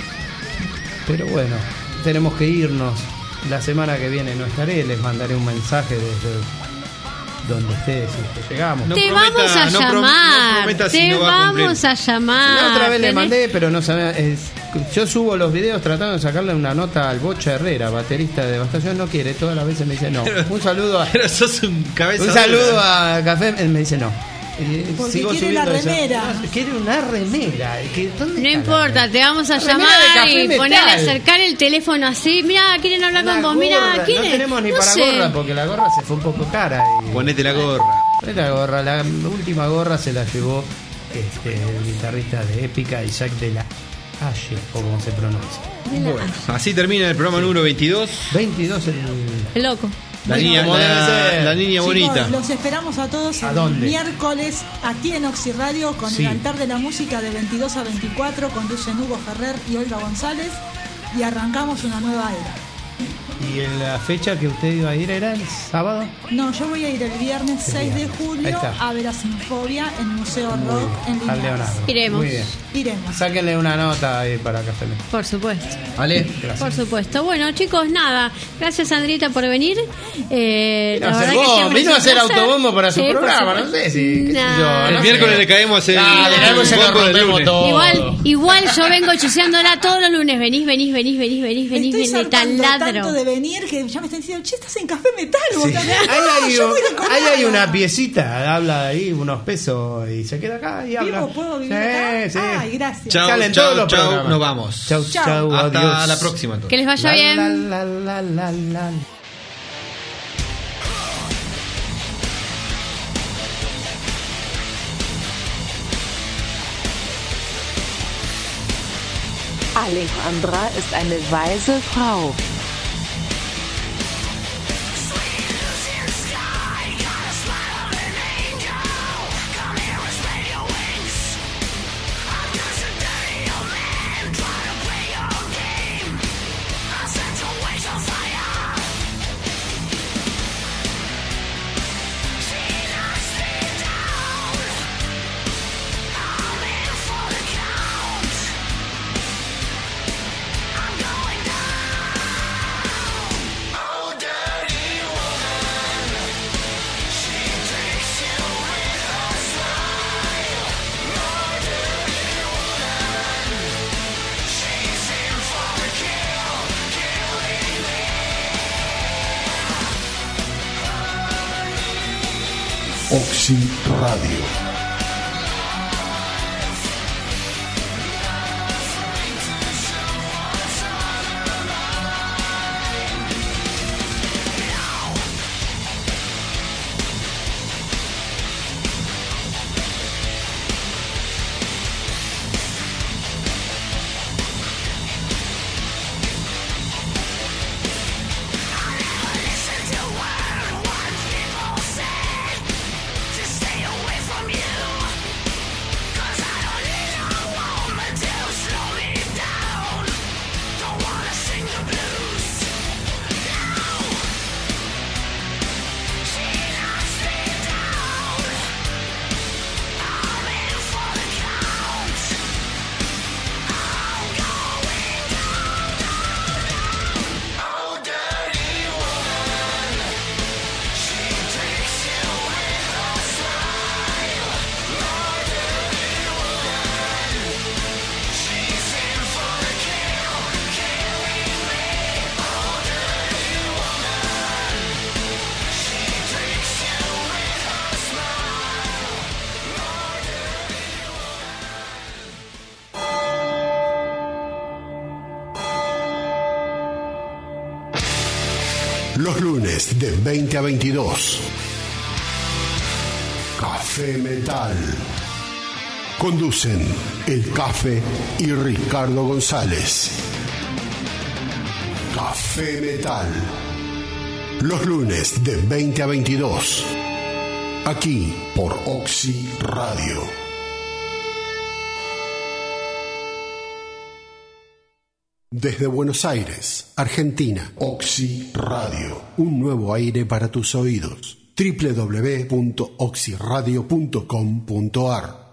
Pero bueno, tenemos que irnos. La semana que viene no estaré. Les mandaré un mensaje desde donde estés si es que llegamos. No Te prometa- vamos a no llamar, prometa si te no va a cumplir. vamos a llamar. La otra vez le Tenés- mandé, pero no sabía. Yo subo los videos tratando de sacarle una nota al Bocha Herrera, baterista de Devastación. No quiere, todas las veces me dice no. Un saludo a, Pero sos un cabeza un dura. saludo a Café, él me dice no. Porque Sigo quiere subiendo la eso. remera. Quiere una remera. ¿Dónde No está importa, la te vamos a remera? llamar Remera de Café y Metal. ponerle a acercar el teléfono así. Mira, quieren hablar La con vos. gorra, Mira, ¿quién no es? tenemos ni No para sé. gorra porque la gorra se fue un poco cara. Y... Ponete la gorra. La gorra, la última gorra se la llevó el guitarrista de Épica, Isaac de la Haye, o como se pronuncia. Bueno, así termina el programa número 22. 22 El loco. La Bueno, niña, como debe ser. la niña bonita. Chicos, los esperamos a todos ¿A el dónde? miércoles aquí en Oxy Radio con Sí. el altar de la música de 22 a 24. Conducen Hugo Ferrer y Olga González y arrancamos una nueva era. ¿Y en la fecha que usted iba a ir era el sábado? No, yo voy a ir el viernes 6 de Ahí julio está. a ver a Sinfobia en Museo Rock en Al Linares. Leonardo. Iremos. Muy bien. Iremos. Sáquenle una nota ahí para Café Metal. Por supuesto. ¿Vale? Gracias. Por supuesto. Bueno, chicos, nada. Gracias, Sandrita, por venir. Vino a la hacer verdad que vos, siempre vino es a un hacer placer. autobombo para su Sí, por programa, no supuesto. sé si. qué sé No. yo, El no miércoles sé. le caemos el Dale, caemos en bombo lo del rompemos lunes. todo. Igual yo vengo chuseándola todos los lunes. Venís, Estoy de saltando tanto taladro. de venir que ya me están diciendo, che, estás en Café Metal. vos Sí. también. Ahí Yo voy de ahí hay colada. una piecita, habla ahí unos pesos y se queda acá y habla. ¿Vivo? ¿Puedo vivir Sí, acá? sí. Ay, gracias. Chau, Salen chau, todos los chau, programas. nos vamos. Chau, Chau. chau, Hasta adiós. la próxima entonces. Que les vaya bien. La. Alejandra ist eine weise Frau. Oxy Radio. Stay Los lunes de 20 a 22. Café Metal. Conducen El Cafe y Ricardo González. Café Metal. Los lunes de 20 a 22. Aquí por Oxy Radio. Desde Buenos Aires, Argentina, Oxy Radio. Un nuevo aire para tus oídos. www.oxyradio.com.ar